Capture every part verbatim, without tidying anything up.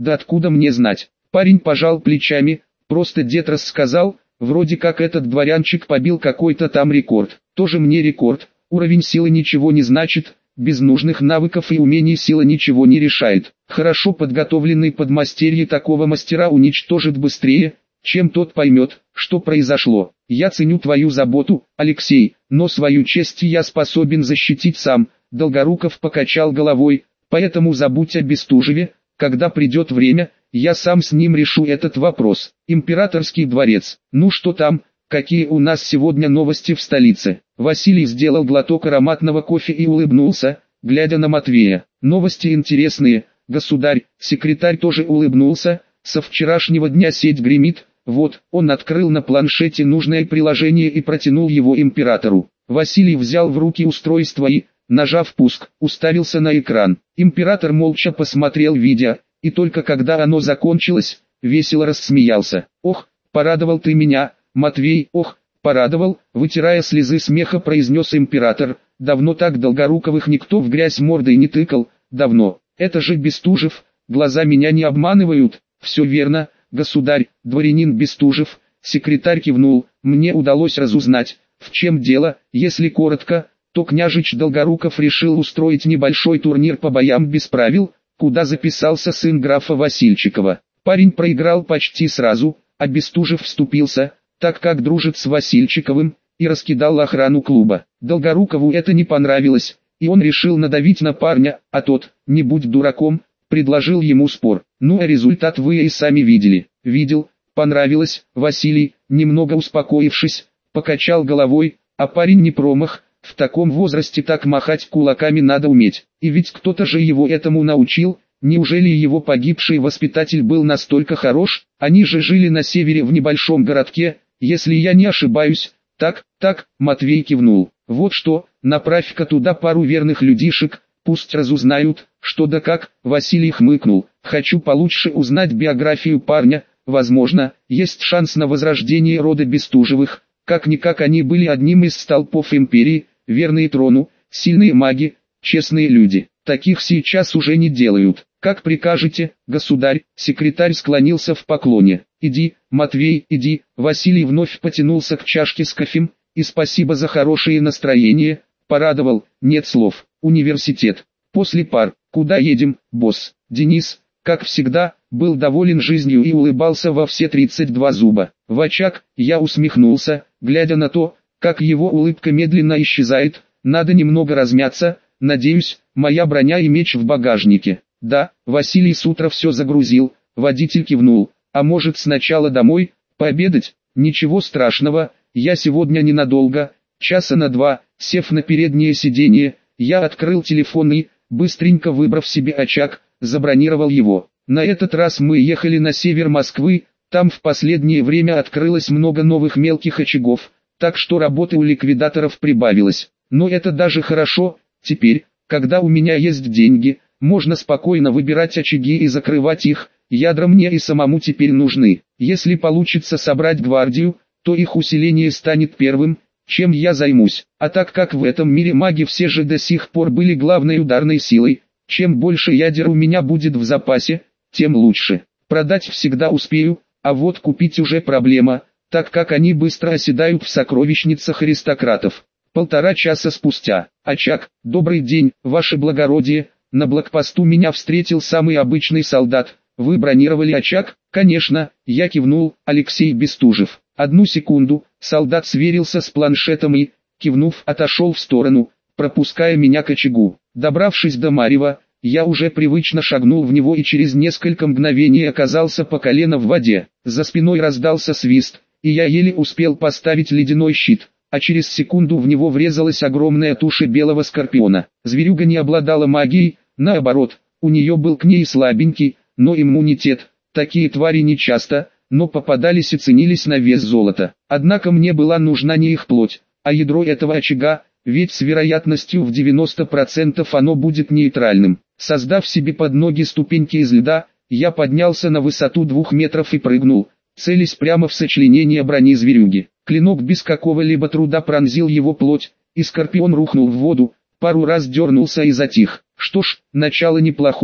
Да откуда мне знать? Парень пожал плечами, просто дед рассказал, вроде как этот дворянчик побил какой-то там рекорд. Тоже мне рекорд, уровень силы ничего не значит, без нужных навыков и умений сила ничего не решает. Хорошо подготовленный подмастерье такого мастера уничтожит быстрее, чем тот поймет, что произошло. Я ценю твою заботу, Алексей, но свою честь я способен защитить сам. Долгоруков покачал головой, поэтому забудь о Бестужеве, когда придет время, я сам с ним решу этот вопрос. Императорский дворец, ну что там, какие у нас сегодня новости в столице? Василий сделал глоток ароматного кофе и улыбнулся, глядя на Матвея. Новости интересные, государь. Секретарь тоже улыбнулся, со вчерашнего дня сеть гремит. Вот, он открыл на планшете нужное приложение и протянул его императору. Василий взял в руки устройство и, нажав пуск, уставился на экран. Император молча посмотрел видео, и только когда оно закончилось, весело рассмеялся. «Ох, порадовал ты меня, Матвей, ох, порадовал», вытирая слезы смеха произнес император. «Давно так Долгоруковых никто в грязь мордой не тыкал, давно. Это же Бестужев, глаза меня не обманывают». «Все верно, государь, дворянин Бестужев», секретарь кивнул. «Мне удалось разузнать, в чем дело. Если коротко, то княжич Долгоруков решил устроить небольшой турнир по боям без правил, куда записался сын графа Васильчикова. Парень проиграл почти сразу, а Бестужев вступился, так как дружит с Васильчиковым, и раскидал охрану клуба. Долгорукову это не понравилось, и он решил надавить на парня, а тот, не будь дураком, предложил ему спор. Ну а результат вы и сами видели. Видел, понравилось. Василий, немного успокоившись, покачал головой, а парень не промах. В таком возрасте так махать кулаками надо уметь. И ведь кто-то же его этому научил. Неужели его погибший воспитатель был настолько хорош? Они же жили на севере в небольшом городке, если я не ошибаюсь. Так, так, Матвей кивнул. Вот что, направь-ка туда пару верных людишек, пусть разузнают, что да как. Василий хмыкнул. Хочу получше узнать биографию парня. Возможно, есть шанс на возрождение рода Бестужевых. Как-никак они были одним из столпов империи, верные трону, сильные маги, честные люди. Таких сейчас уже не делают. Как прикажете, государь. Секретарь склонился в поклоне. Иди, Матвей, иди. Василий вновь потянулся к чашке с кофем. И спасибо за хорошее настроение. Порадовал, нет слов. Университет. После пар. Куда едем, босс? Денис, как всегда, был доволен жизнью и улыбался во все тридцать два зуба. В очаг, я усмехнулся, глядя на то, как его улыбка медленно исчезает. Надо немного размяться, надеюсь, моя броня и меч в багажнике. Да, Василий с утра все загрузил. Водитель кивнул. А может сначала домой, пообедать? Ничего страшного, я сегодня ненадолго, часа на два. Сев на переднее сиденье, я открыл телефон и, быстренько выбрав себе очаг, забронировал его. На этот раз мы ехали на север Москвы, там в последнее время открылось много новых мелких очагов, так что работы у ликвидаторов прибавилось. Но это даже хорошо, теперь, когда у меня есть деньги, можно спокойно выбирать очаги и закрывать их, ядра мне и самому теперь нужны. Если получится собрать гвардию, то их усиление станет первым, чем я займусь. А так как в этом мире маги все же до сих пор были главной ударной силой, чем больше ядер у меня будет в запасе, тем лучше. Продать всегда успею, а вот купить уже проблема, так как они быстро оседают в сокровищницах аристократов. Полтора часа спустя. Очаг. Добрый день, ваше благородие. На блокпосту меня встретил самый обычный солдат. Вы бронировали очаг? Конечно, я кивнул. Алексей Бестужев. Одну секунду. Солдат сверился с планшетом и, кивнув, отошел в сторону, пропуская меня к очагу. Добравшись до Марьева, я уже привычно шагнул в него и через несколько мгновений оказался по колено в воде. За спиной раздался свист, и я еле успел поставить ледяной щит, а через секунду в него врезалась огромная туша белого скорпиона. Зверюга не обладала магией, наоборот, у нее был к ней слабенький, но иммунитет. Такие твари не часто, но попадались и ценились на вес золота. Однако мне была нужна не их плоть, а ядро этого очага, ведь с вероятностью в девяносто процентов оно будет нейтральным. Создав себе под ноги ступеньки из льда, я поднялся на высоту двух метров и прыгнул, целясь прямо в сочленение брони зверюги. Клинок без какого-либо труда пронзил его плоть, и скорпион рухнул в воду, пару раз дернулся и затих. Что ж, начало неплохое,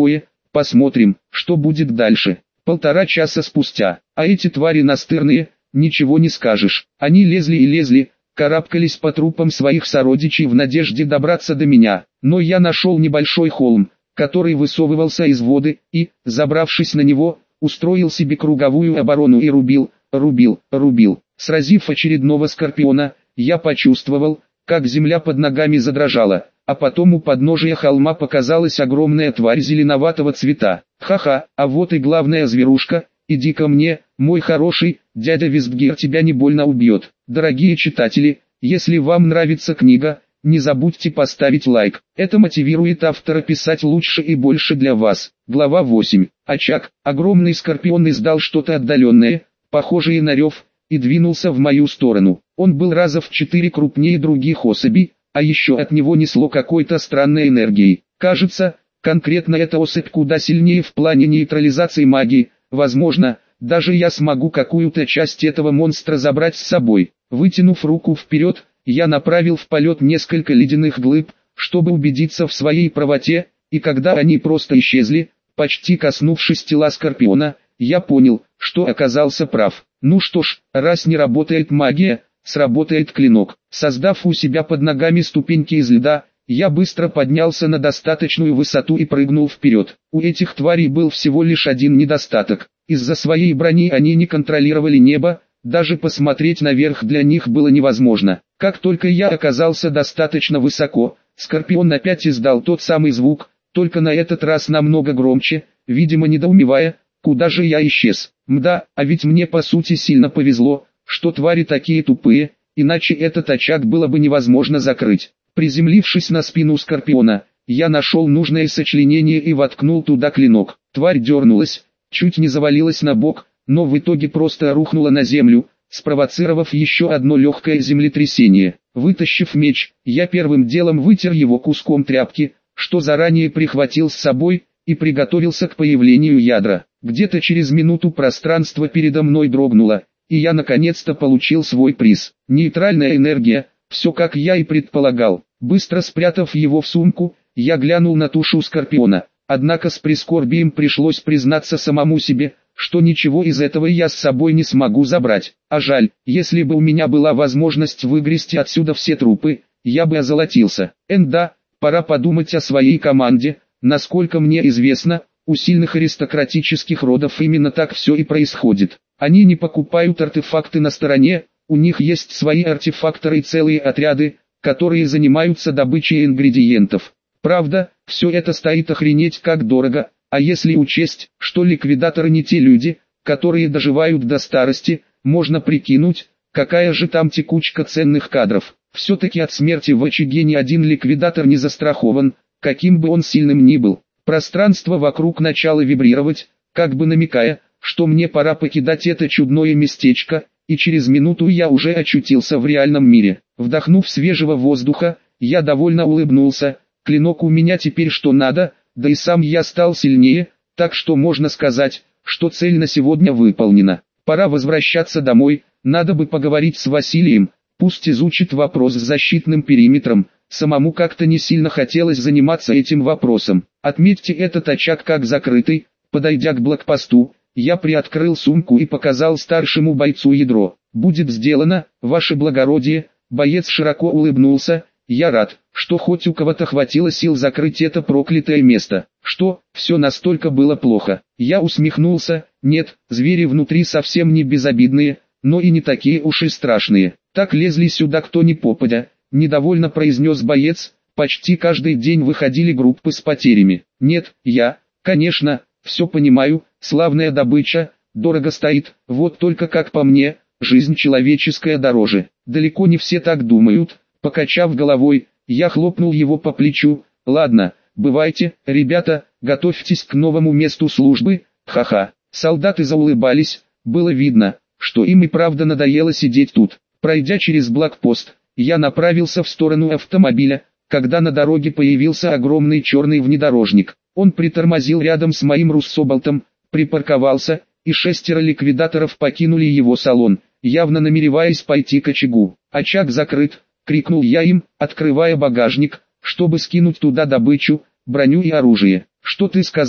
посмотрим, что будет дальше. Полтора часа спустя, а эти твари настырные, ничего не скажешь. Они лезли и лезли, карабкались по трупам своих сородичей в надежде добраться до меня, но я нашел небольшой холм, который высовывался из воды, и, забравшись на него, устроил себе круговую оборону и рубил, рубил, рубил. Сразив очередного скорпиона, я почувствовал, как земля под ногами задрожала, а потом у подножия холма показалась огромная тварь зеленоватого цвета. Ха-ха, а вот и главная зверушка, иди ко мне, мой хороший, дядя Визгир тебя не больно убьет. Дорогие читатели, если вам нравится книга, не забудьте поставить лайк, это мотивирует автора писать лучше и больше для вас. Глава восемь. Очаг. Огромный скорпион издал что-то отдаленное, похожее на рев, и двинулся в мою сторону. Он был раза в четыре крупнее других особей, а еще от него несло какой-то странной энергией. Кажется, конкретно эта особь куда сильнее в плане нейтрализации магии. Возможно, даже я смогу какую-то часть этого монстра забрать с собой. Вытянув руку вперед, я направил в полет несколько ледяных глыб, чтобы убедиться в своей правоте, и когда они просто исчезли, почти коснувшись тела скорпиона, я понял, что оказался прав. Ну что ж, раз не работает магия, сработает клинок. Создав у себя под ногами ступеньки из льда, я быстро поднялся на достаточную высоту и прыгнул вперед. У этих тварей был всего лишь один недостаток. Из-за своей брони они не контролировали небо, даже посмотреть наверх для них было невозможно. Как только я оказался достаточно высоко, скорпион опять издал тот самый звук, только на этот раз намного громче, видимо недоумевая, куда же я исчез. Мда, а ведь мне по сути сильно повезло, что твари такие тупые, иначе этот очаг было бы невозможно закрыть. Приземлившись на спину скорпиона, я нашел нужное сочленение и воткнул туда клинок. Тварь дернулась, чуть не завалилась на бок, но в итоге просто рухнула на землю, спровоцировав еще одно легкое землетрясение. Вытащив меч, я первым делом вытер его куском тряпки, что заранее прихватил с собой, и приготовился к появлению ядра. Где-то через минуту пространство передо мной дрогнуло, и я наконец-то получил свой приз. Нейтральная энергия, все как я и предполагал. Быстро спрятав его в сумку, я глянул на тушу скорпиона. Однако с прискорбием пришлось признаться самому себе, что ничего из этого я с собой не смогу забрать. А жаль, если бы у меня была возможность выгрести отсюда все трупы, я бы озолотился. Энда, пора подумать о своей команде. Насколько мне известно, у сильных аристократических родов именно так все и происходит. Они не покупают артефакты на стороне, у них есть свои артефакторы и целые отряды, которые занимаются добычей ингредиентов. Правда, все это стоит охренеть как дорого, а если учесть, что ликвидаторы не те люди, которые доживают до старости, можно прикинуть, какая же там текучка ценных кадров. Все-таки от смерти в очаге ни один ликвидатор не застрахован, каким бы он сильным ни был. Пространство вокруг начало вибрировать, как бы намекая, что мне пора покидать это чудное местечко, и через минуту я уже очутился в реальном мире. Вдохнув свежего воздуха, я довольно улыбнулся. Клинок у меня теперь что надо, да и сам я стал сильнее, так что можно сказать, что цель на сегодня выполнена. Пора возвращаться домой, надо бы поговорить с Василием, пусть изучит вопрос с защитным периметром. Самому как-то не сильно хотелось заниматься этим вопросом. Отметьте этот очаг как закрытый. Подойдя к блокпосту, я приоткрыл сумку и показал старшему бойцу ядро. «Будет сделано, ваше благородие», боец широко улыбнулся. «Я рад, что хоть у кого-то хватило сил закрыть это проклятое место». «Что, все настолько было плохо?» Я усмехнулся. «Нет, звери внутри совсем не безобидные, но и не такие уж и страшные. Так лезли сюда кто ни попадя», недовольно произнес боец. «Почти каждый день выходили группы с потерями». «Нет, я, конечно, все понимаю, славная добыча, дорого стоит, вот только как по мне, жизнь человеческая дороже. Далеко не все так думают». Покачав головой, я хлопнул его по плечу. «Ладно, бывайте, ребята, готовьтесь к новому месту службы». Ха-ха. Солдаты заулыбались, было видно, что им и правда надоело сидеть тут. Пройдя через блокпост, я направился в сторону автомобиля, когда на дороге появился огромный черный внедорожник. Он притормозил рядом с моим руссоболтом, припарковался, и шестеро ликвидаторов покинули его салон, явно намереваясь пойти к очагу. «Очаг закрыт», — крикнул я им, открывая багажник, чтобы скинуть туда добычу, броню и оружие. «Что ты сказал?»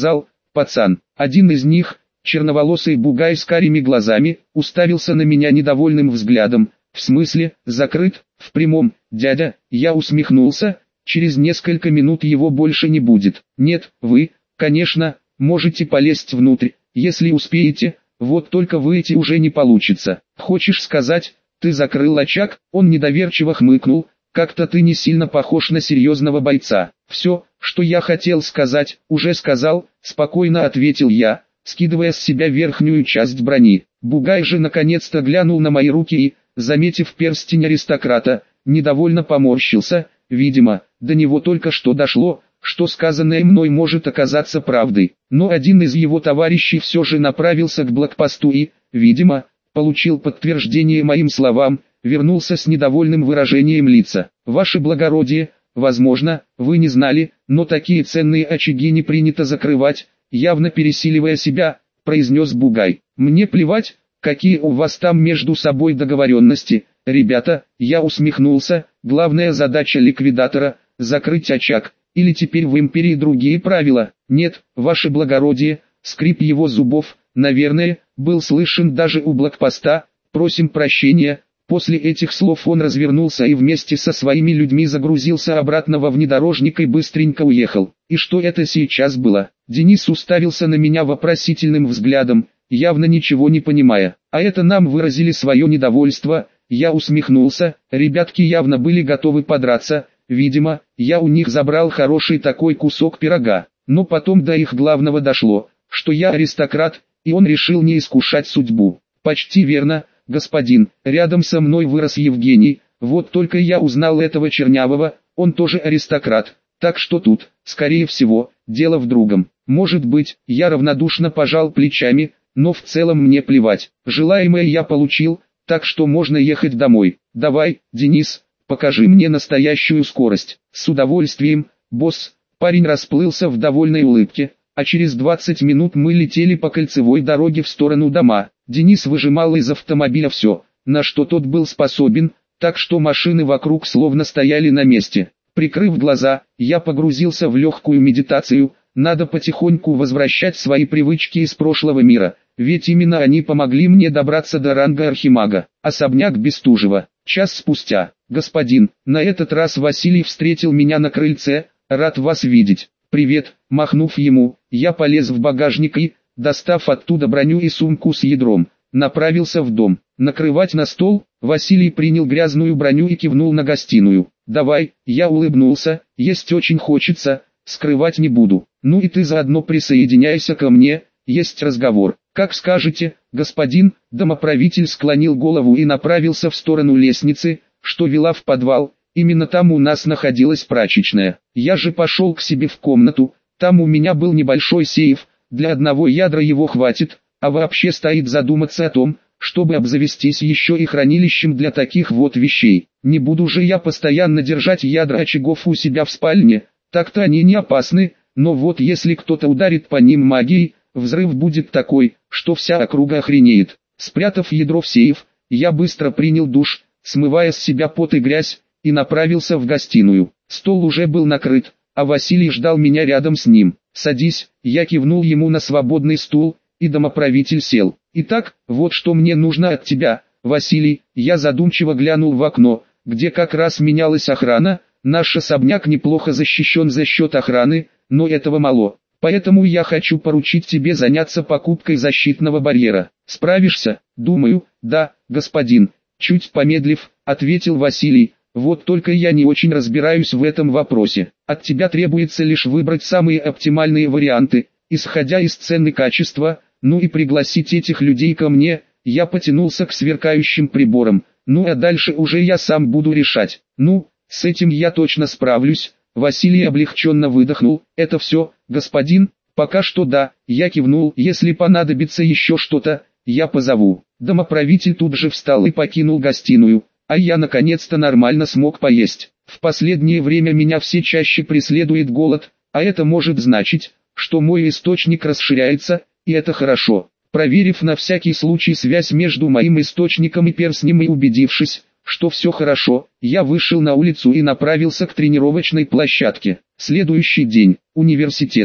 пацан. Один из них, черноволосый бугай с карими глазами, уставился на меня недовольным взглядом. В смысле, закрыт? В прямом, дядя, я усмехнулся, через несколько минут его больше не будет. Нет, вы, конечно, можете полезть внутрь, если успеете, вот только выйти уже не получится. Хочешь сказать, ты закрыл очаг? Он недоверчиво хмыкнул, как-то ты не сильно похож на серьезного бойца. Все, что я хотел сказать, уже сказал, спокойно ответил я, скидывая с себя верхнюю часть брони. Бугай же наконец-то глянул на мои руки и, заметив перстень аристократа, недовольно поморщился. Видимо, до него только что дошло, что сказанное мной может оказаться правдой. Но один из его товарищей все же направился к блокпосту и, видимо, получил подтверждение моим словам, вернулся с недовольным выражением лица. «Ваше благородие, возможно, вы не знали, но такие ценные очаги не принято закрывать», явно пересиливая себя, произнес Бугай. «Мне плевать, какие у вас там между собой договоренности, ребята», я усмехнулся, главная задача ликвидатора – закрыть очаг, или теперь в империи другие правила? Нет, ваше благородие, скрип его зубов, наверное, был слышен даже у блокпоста, просим прощения. После этих слов он развернулся и вместе со своими людьми загрузился обратно во внедорожник и быстренько уехал. И что это сейчас было? Денис уставился на меня вопросительным взглядом, явно ничего не понимая. А это нам выразили свое недовольство. Я усмехнулся, ребятки явно были готовы подраться, видимо, я у них забрал хороший такой кусок пирога. Но потом до их главного дошло, что я аристократ, и он решил не искушать судьбу. Почти верно, господин, рядом со мной вырос Евгений, вот только я узнал этого чернявого, он тоже аристократ, так что тут, скорее всего, дело в другом. Может быть, я равнодушно пожал плечами, но в целом мне плевать, желаемое я получил, так что можно ехать домой. Давай, Денис, покажи мне настоящую скорость. С удовольствием, босс. Парень расплылся в довольной улыбке, а через двадцать минут мы летели по кольцевой дороге в сторону дома. Денис выжимал из автомобиля все, на что тот был способен, так что машины вокруг словно стояли на месте. Прикрыв глаза, я погрузился в легкую медитацию. Надо потихоньку возвращать свои привычки из прошлого мира, ведь именно они помогли мне добраться до ранга архимага. Особняк Бестужева. Час спустя. Господин, на этот раз Василий встретил меня на крыльце. Рад вас видеть. Привет. Махнув ему, я полез в багажник и, достав оттуда броню и сумку с ядром, направился в дом. Накрывать на стол? Василий принял грязную броню и кивнул на гостиную. Давай, я улыбнулся, есть очень хочется, скрывать не буду. Ну и ты заодно присоединяйся ко мне, есть разговор. Как скажете, господин. Домоправитель склонил голову и направился в сторону лестницы, что вела в подвал. Именно там у нас находилась прачечная. Я же пошел к себе в комнату, там у меня был небольшой сейф, для одного ядра его хватит, а вообще стоит задуматься о том, чтобы обзавестись еще и хранилищем для таких вот вещей. Не буду же я постоянно держать ядра очагов у себя в спальне, так-то они не опасны, но вот если кто-то ударит по ним магией, взрыв будет такой, что вся округа охренеет. Спрятав ядро в сейф, я быстро принял душ, смывая с себя пот и грязь, и направился в гостиную. Стол уже был накрыт, а Василий ждал меня рядом с ним. «Садись», я кивнул ему на свободный стул, и домоправитель сел. «Итак, вот что мне нужно от тебя, Василий». Я задумчиво глянул в окно, где как раз менялась охрана. Наш особняк неплохо защищен за счет охраны, но этого мало. Поэтому я хочу поручить тебе заняться покупкой защитного барьера. Справишься? Думаю, да, господин. Чуть помедлив, ответил Василий. Вот только я не очень разбираюсь в этом вопросе. От тебя требуется лишь выбрать самые оптимальные варианты, исходя из цены и качества, ну и пригласить этих людей ко мне. Я потянулся к сверкающим приборам, ну а дальше уже я сам буду решать. Ну, с этим я точно справлюсь. Василий облегченно выдохнул. Это все, господин? Пока что да, я кивнул. Если понадобится еще что-то, я позову. Домоправитель тут же встал и покинул гостиную. А я наконец-то нормально смог поесть. В последнее время меня все чаще преследует голод, а это может значить, что мой источник расширяется, и это хорошо. Проверив на всякий случай связь между моим источником и перстнем и убедившись, что все хорошо, я вышел на улицу и направился к тренировочной площадке. Следующий день. Университет.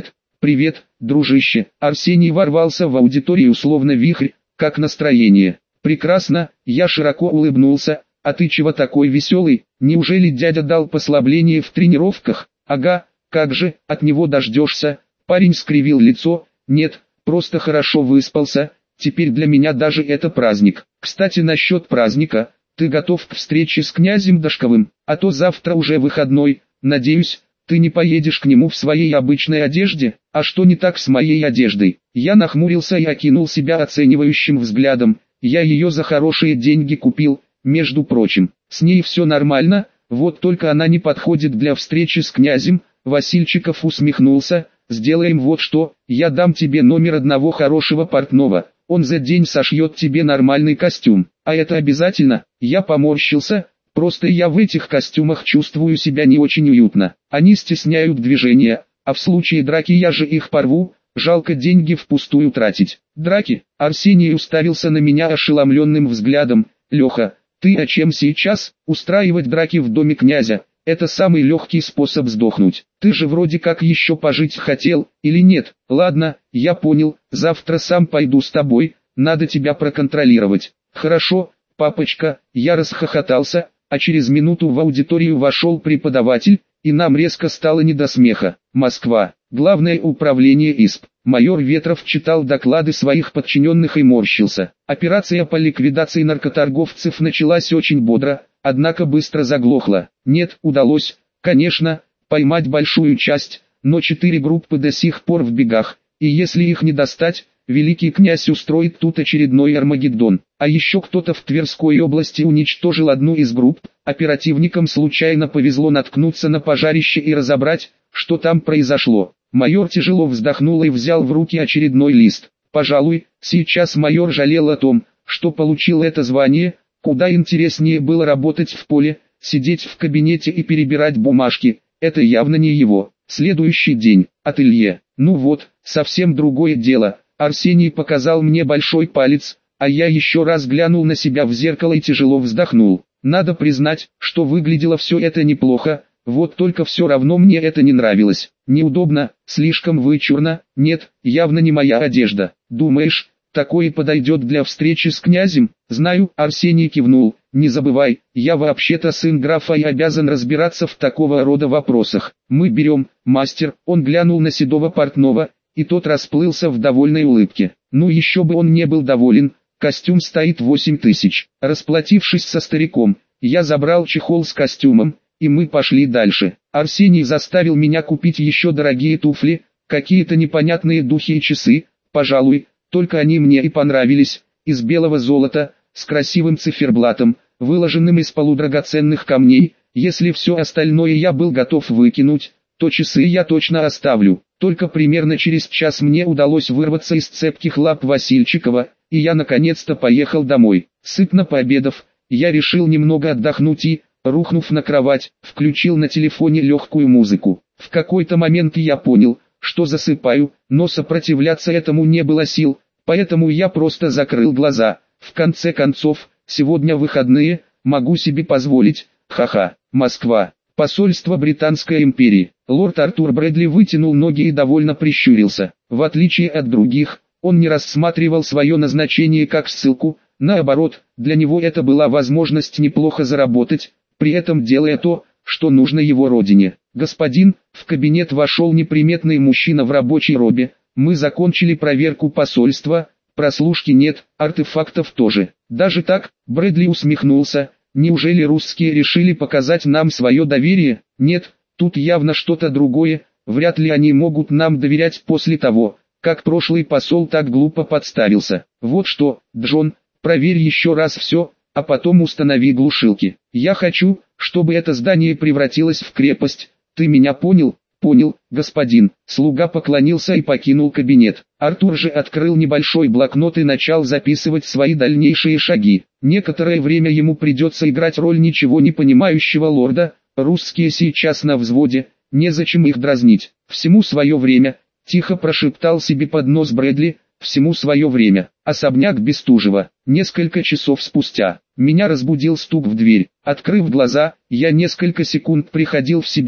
«Привет, дружище». Арсений ворвался в аудиторию словно вихрь. «Как настроение?» «Прекрасно», я широко улыбнулся. «А ты чего такой веселый? Неужели дядя дал послабление в тренировках?» «Ага, как же, от него дождешься». Парень скривил лицо. «Нет, просто хорошо выспался. Теперь для меня даже это праздник. Кстати, насчет праздника, ты готов к встрече с князем Дашковым? А то завтра уже выходной, надеюсь, ты не поедешь к нему в своей обычной одежде? А что не так с моей одеждой?» Я нахмурился и окинул себя оценивающим взглядом. Я ее за хорошие деньги купил, между прочим. С ней все нормально, вот только она не подходит для встречи с князем. Васильчиков усмехнулся. «Сделаем вот что, я дам тебе номер одного хорошего портного. Он за день сошьет тебе нормальный костюм. А это обязательно?» Я поморщился. Просто я в этих костюмах чувствую себя не очень уютно. Они стесняют движения, а в случае драки я же их порву. Жалко деньги впустую тратить. «Драки?» Арсений уставился на меня ошеломленным взглядом. «Леха, ты о чем сейчас? Устраивать драки в доме князя? Это самый легкий способ сдохнуть. Ты же вроде как еще пожить хотел, или нет?» «Ладно, я понял, завтра сам пойду с тобой, надо тебя проконтролировать». «Хорошо, папочка», я расхохотался, а через минуту в аудиторию вошел преподаватель, и нам резко стало не до смеха. Москва. Главное управление ИСП. Майор Ветров читал доклады своих подчиненных и морщился. Операция по ликвидации наркоторговцев началась очень бодро, однако быстро заглохла. Нет, удалось, конечно, поймать большую часть, но четыре группы до сих пор в бегах, и если их не достать, великий князь устроит тут очередной Армагеддон. А еще кто-то в Тверской области уничтожил одну из групп. Оперативникам случайно повезло наткнуться на пожарище и разобрать, что там произошло. Майор тяжело вздохнул и взял в руки очередной лист. Пожалуй, сейчас майор жалел о том, что получил это звание. Куда интереснее было работать в поле, сидеть в кабинете и перебирать бумажки. Это явно не его. Следующий день. Ателье. Ну вот, совсем другое дело. Арсений показал мне большой палец, а я еще раз глянул на себя в зеркало и тяжело вздохнул. Надо признать, что выглядело все это неплохо, вот только все равно мне это не нравилось. Неудобно, слишком вычурно, нет, явно не моя одежда. «Думаешь, такое подойдет для встречи с князем?» «Знаю», Арсений кивнул. «Не забывай, я вообще-то сын графа и обязан разбираться в такого рода вопросах. Мы берем, мастер». Он глянул на седого портного, и тот расплылся в довольной улыбке. Ну еще бы он не был доволен, костюм стоит восемь тысяч. Расплатившись со стариком, я забрал чехол с костюмом, и мы пошли дальше. Арсений заставил меня купить еще дорогие туфли, какие-то непонятные духи и часы, пожалуй, только они мне и понравились, из белого золота, с красивым циферблатом, выложенным из полудрагоценных камней. Если все остальное я был готов выкинуть, то часы я точно оставлю. Только примерно через час мне удалось вырваться из цепких лап Васильчикова, и я наконец-то поехал домой. Сытно пообедав, я решил немного отдохнуть и, рухнув на кровать, включил на телефоне легкую музыку. В какой-то момент я понял, что засыпаю, но сопротивляться этому не было сил, поэтому я просто закрыл глаза. В конце концов, сегодня выходные, могу себе позволить, ха-ха. Москва. Посольство Британской империи. Лорд Артур Брэдли вытянул ноги и довольно прищурился. В отличие от других, он не рассматривал свое назначение как ссылку, наоборот, для него это была возможность неплохо заработать, при этом делая то, что нужно его родине. «Господин», в кабинет вошел неприметный мужчина в рабочей робе, «мы закончили проверку посольства, прослушки нет, артефактов тоже». «Даже так?» Брэдли усмехнулся. «Неужели русские решили показать нам свое доверие?» «Нет, тут явно что-то другое, вряд ли они могут нам доверять после того, как прошлый посол так глупо подставился. Вот что, Джон, проверь еще раз все, а потом установи глушилки. Я хочу, чтобы это здание превратилось в крепость, ты меня понял?» «Понял, господин». Слуга поклонился и покинул кабинет. Артур же открыл небольшой блокнот и начал записывать свои дальнейшие шаги. Некоторое время ему придется играть роль ничего не понимающего лорда, русские сейчас на взводе, незачем их дразнить. «Всему свое время», тихо прошептал себе под нос Брэдли, «всему свое время». Особняк Бестужева. Несколько часов спустя, меня разбудил стук в дверь. Открыв глаза, я несколько секунд приходил в себя,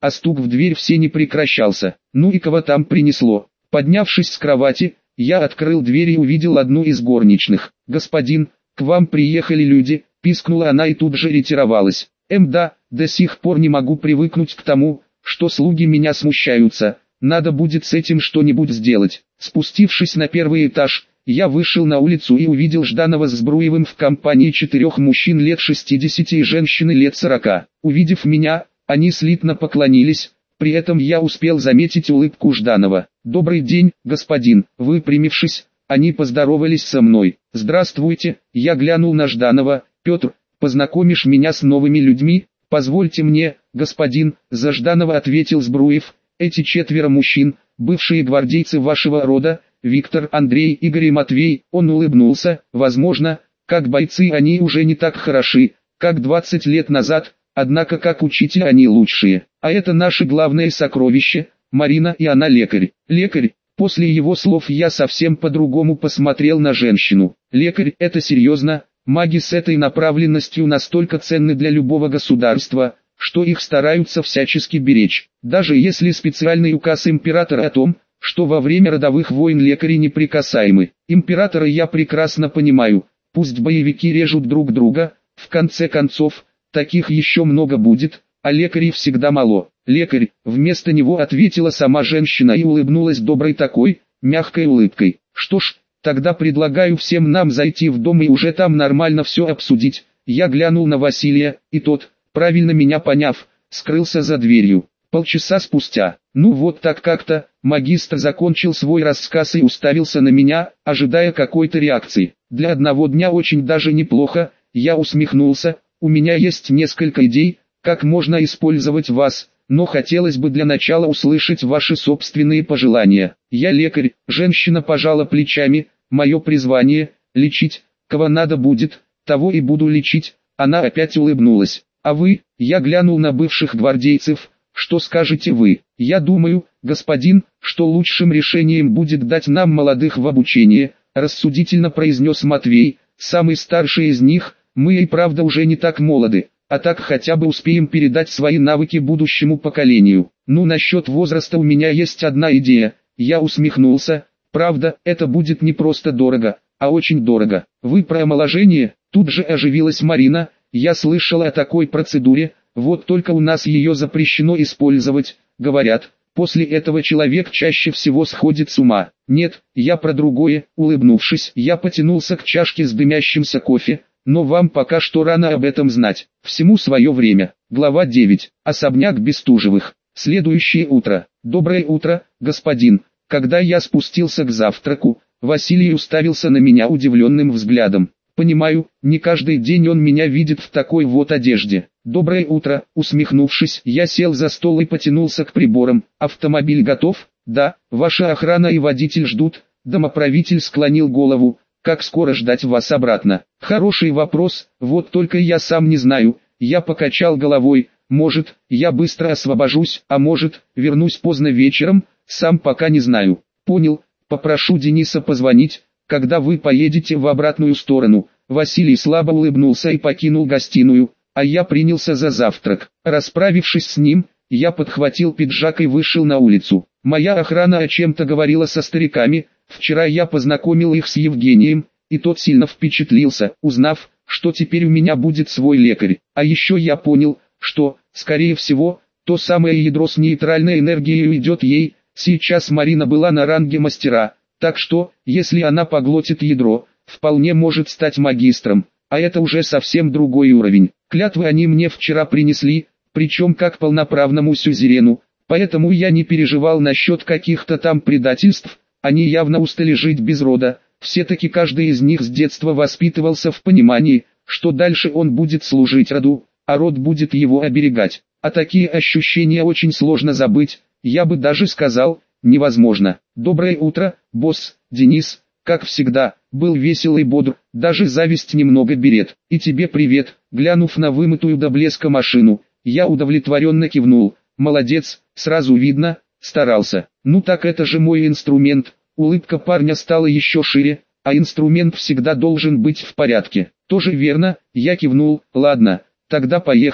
а стук в дверь все не прекращался. Ну и кого там принесло? Поднявшись с кровати, я открыл дверь и увидел одну из горничных. «Господин, к вам приехали люди», — пискнула она и тут же ретировалась. «Эм да, до сих пор не могу привыкнуть к тому, что слуги меня смущаются, надо будет с этим что-нибудь сделать». Спустившись на первый этаж, я вышел на улицу и увидел Жданова с Збруевым в компании четырех мужчин лет шестидесяти и женщины лет сорока. Увидев меня, они слитно поклонились, при этом я успел заметить улыбку Жданова. «Добрый день, господин», выпрямившись, они поздоровались со мной. «Здравствуйте», я глянул на Жданова. «Петр, познакомишь меня с новыми людьми?» «Позвольте мне, господин», за Жданова ответил Збруев. «Эти четверо мужчин, бывшие гвардейцы вашего рода, Виктор, Андрей, Игорь и Матвей». Он улыбнулся. «Возможно, как бойцы они уже не так хороши, как двадцать лет назад, однако как учитель они лучшие. А это наше главное сокровище, Марина, и она лекарь». «Лекарь?» После его слов я совсем по-другому посмотрел на женщину. «Лекарь, это серьезно?» Маги с этой направленностью настолько ценны для любого государства, что их стараются всячески беречь. Даже если специальный указ императора о том, что во время родовых войн лекари неприкасаемы. Императора я прекрасно понимаю, пусть боевики режут друг друга, в конце концов, таких еще много будет, а лекарей всегда мало. «Лекарь», вместо него ответила сама женщина и улыбнулась доброй такой, мягкой улыбкой. «Что ж, тогда предлагаю всем нам зайти в дом и уже там нормально все обсудить». Я глянул на Василия, и тот, правильно меня поняв, скрылся за дверью. Полчаса спустя, ну вот так как-то, магистр закончил свой рассказ и уставился на меня, ожидая какой-то реакции. «Для одного дня очень даже неплохо», я усмехнулся. «У меня есть несколько идей, как можно использовать вас, но хотелось бы для начала услышать ваши собственные пожелания». «Я лекарь», женщина пожала плечами. «Мое призвание – лечить, кого надо будет, того и буду лечить». Она опять улыбнулась. «А вы?» Я глянул на бывших гвардейцев. «Что скажете вы?» «Я думаю, господин, что лучшим решением будет дать нам молодых в обучение», рассудительно произнес Матвей, самый старший из них. «Мы и правда уже не так молоды, а так хотя бы успеем передать свои навыки будущему поколению». «Ну, насчет возраста у меня есть одна идея», я усмехнулся. «Правда, это будет не просто дорого, а очень дорого». «Вы про омоложение?» Тут же оживилась Марина. «Я слышала о такой процедуре, вот только у нас ее запрещено использовать. Говорят, после этого человек чаще всего сходит с ума». «Нет, я про другое», улыбнувшись, я потянулся к чашке с дымящимся кофе. «Но вам пока что рано об этом знать. Всему свое время». Глава девять. Особняк Бестужевых. Следующее утро. «Доброе утро, господин». Когда я спустился к завтраку, Василий уставился на меня удивленным взглядом. «Понимаю, не каждый день он меня видит в такой вот одежде». «Доброе утро», усмехнувшись, я сел за стол и потянулся к приборам. «Автомобиль готов?» «Да, ваша охрана и водитель ждут». Домоправитель склонил голову. «Как скоро ждать вас обратно?» «Хороший вопрос, вот только я сам не знаю». Я покачал головой. «Может, я быстро освобожусь, а может, вернусь поздно вечером, сам пока не знаю». «Понял, попрошу Дениса позвонить, когда вы поедете в обратную сторону». Василий слабо улыбнулся и покинул гостиную, а я принялся за завтрак. Расправившись с ним, я подхватил пиджак и вышел на улицу. Моя охрана о чем-то говорила со стариками. Вчера я познакомил их с Евгением, и тот сильно впечатлился, узнав, что теперь у меня будет свой лекарь. А еще я понял, что, скорее всего, то самое ядро с нейтральной энергией идет ей. Сейчас Марина была на ранге мастера, так что, если она поглотит ядро, вполне может стать магистром, а это уже совсем другой уровень. Клятвы они мне вчера принесли, причем как полноправному сюзерену, поэтому я не переживал насчет каких-то там предательств. Они явно устали жить без рода, все-таки каждый из них с детства воспитывался в понимании, что дальше он будет служить роду, а род будет его оберегать. А такие ощущения очень сложно забыть, я бы даже сказал, невозможно. «Доброе утро, босс». Денис, как всегда, был весел и бодр, даже зависть немного берет. «И тебе привет». Глянув на вымытую до блеска машину, я удовлетворенно кивнул. «Молодец, сразу видно, старался». «Ну так это же мой инструмент». Улыбка парня стала еще шире. «А инструмент всегда должен быть в порядке». «Тоже верно», я кивнул. «Ладно, тогда поехали».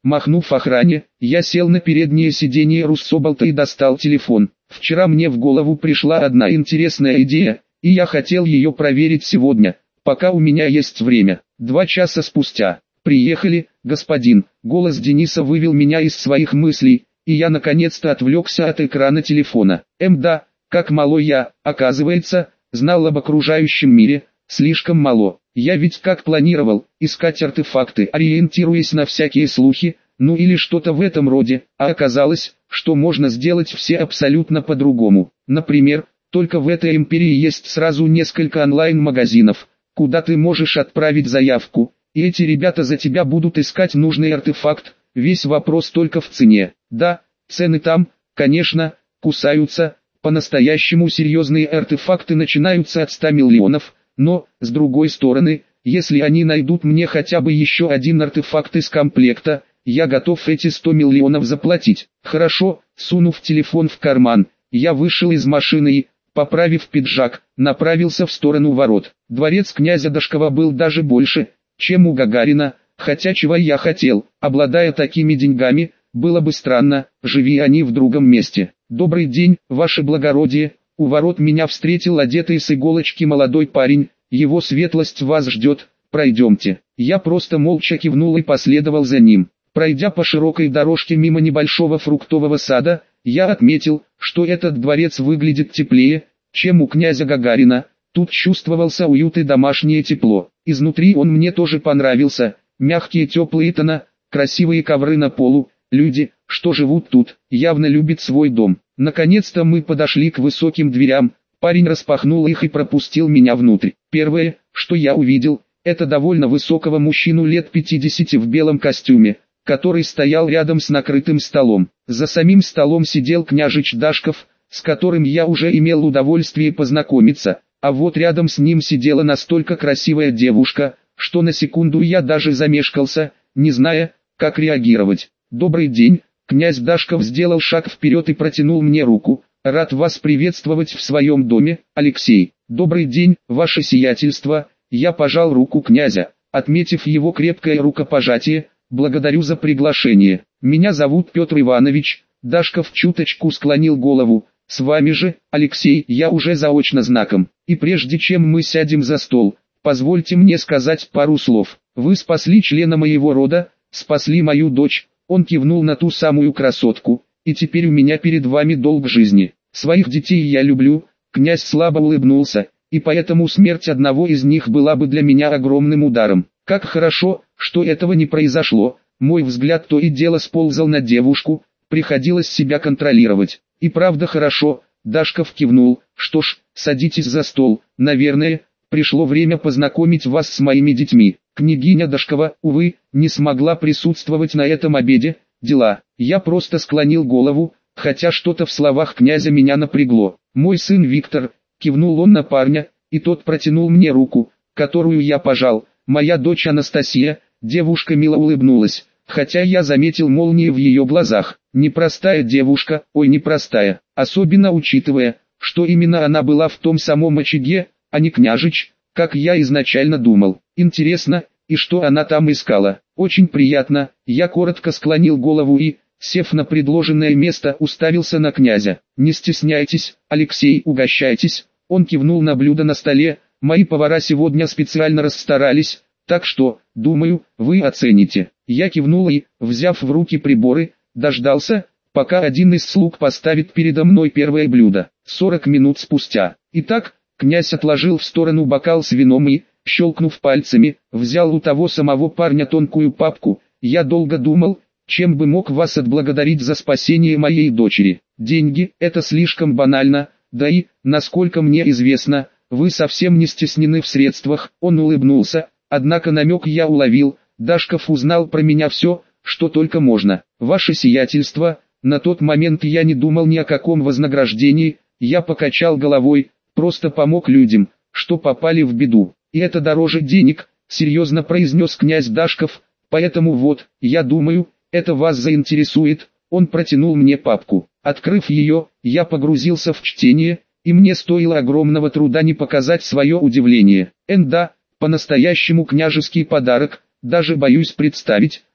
Махнув охране, я сел на переднее сиденье Руссоболта и достал телефон. Вчера мне в голову пришла одна интересная идея, и я хотел ее проверить сегодня, пока у меня есть время. Два часа спустя. «Приехали, господин». Голос Дениса вывел меня из своих мыслей, и я наконец-то отвлекся от экрана телефона. Эм да, как мало я, оказывается, знал об окружающем мире, слишком мало. Я ведь как планировал, искать артефакты, ориентируясь на всякие слухи, ну или что-то в этом роде, а оказалось, что можно сделать все абсолютно по-другому. Например, только в этой империи есть сразу несколько онлайн-магазинов, куда ты можешь отправить заявку, и эти ребята за тебя будут искать нужный артефакт, весь вопрос только в цене. Да, цены там, конечно, кусаются, по-настоящему серьезные артефакты начинаются от ста миллионов, но, с другой стороны, если они найдут мне хотя бы еще один артефакт из комплекта, я готов эти сто миллионов заплатить. Хорошо, сунув телефон в карман, я вышел из машины и, поправив пиджак, направился в сторону ворот. Дворец князя Дашкова был даже больше, чем у Гагарина, хотя чего я хотел, обладая такими деньгами, было бы странно, живи они в другом месте. «Добрый день, ваше благородие», у ворот меня встретил одетый с иголочки молодой парень, его светлость вас ждет, пройдемте. Я просто молча кивнул и последовал за ним. Пройдя по широкой дорожке мимо небольшого фруктового сада, я отметил, что этот дворец выглядит теплее, чем у князя Гагарина. Тут чувствовался уют и домашнее тепло. Изнутри он мне тоже понравился. Мягкие теплые тона, красивые ковры на полу, люди, что живут тут, явно любят свой дом. Наконец-то мы подошли к высоким дверям, парень распахнул их и пропустил меня внутрь. Первое, что я увидел, это довольно высокого мужчину лет пятидесяти в белом костюме, который стоял рядом с накрытым столом. За самим столом сидел княжич Дашков, с которым я уже имел удовольствие познакомиться, а вот рядом с ним сидела настолько красивая девушка, что на секунду я даже замешкался, не зная, как реагировать. «Добрый день», князь Дашков сделал шаг вперед и протянул мне руку. «Рад вас приветствовать в своем доме, Алексей». «Добрый день, ваше сиятельство», я пожал руку князя, отметив его крепкое рукопожатие. «Благодарю за приглашение. Меня зовут Петр Иванович». Дашков чуточку склонил голову. «С вами же, Алексей, я уже заочно знаком. И прежде чем мы сядем за стол, позвольте мне сказать пару слов. Вы спасли члена моего рода, спасли мою дочь». Он кивнул на ту самую красотку. «И теперь у меня перед вами долг жизни. Своих детей я люблю». Князь слабо улыбнулся, «и поэтому смерть одного из них была бы для меня огромным ударом. Как хорошо, что этого не произошло». Мой взгляд то и дело сползал на девушку, приходилось себя контролировать. «И правда хорошо», Дашков кивнул. «Что ж, садитесь за стол. Наверное, пришло время познакомить вас с моими детьми». Княгиня Дашкова, увы, не смогла присутствовать на этом обеде. Дела. Я просто склонил голову, хотя что-то в словах князя меня напрягло. «Мой сын Виктор», кивнул он на парня, и тот протянул мне руку, которую я пожал. «Моя дочь Анастасия». Девушка мило улыбнулась, хотя я заметил молнии в ее глазах. Непростая девушка, ой, непростая, особенно учитывая, что именно она была в том самом очаге, а не княжич, как я изначально думал. Интересно, и что она там искала? Очень приятно. Я коротко склонил голову и, сев на предложенное место, уставился на князя. «Не стесняйтесь, Алексей, угощайтесь». Он кивнул на блюдо на столе. «Мои повара сегодня специально расстарались, так что, думаю, вы оцените». Я кивнул и, взяв в руки приборы, дождался, пока один из слуг поставит передо мной первое блюдо. сорок минут спустя. Итак, князь отложил в сторону бокал с вином и, щелкнув пальцами, взял у того самого парня тонкую папку. «Я долго думал, чем бы мог вас отблагодарить за спасение моей дочери. Деньги – это слишком банально, да и, насколько мне известно, вы совсем не стеснены в средствах». Он улыбнулся, однако намек я уловил. Дашков узнал про меня все, что только можно. «Ваше сиятельство», на тот момент я не думал ни о каком вознаграждении, я покачал головой, просто помог людям, что попали в беду. «И это дороже денег», серьезно произнес князь Дашков, «поэтому вот, я думаю, это вас заинтересует». Он протянул мне папку. Открыв ее, я погрузился в чтение, и мне стоило огромного труда не показать свое удивление. «Эн да, по-настоящему княжеский подарок, даже боюсь представить,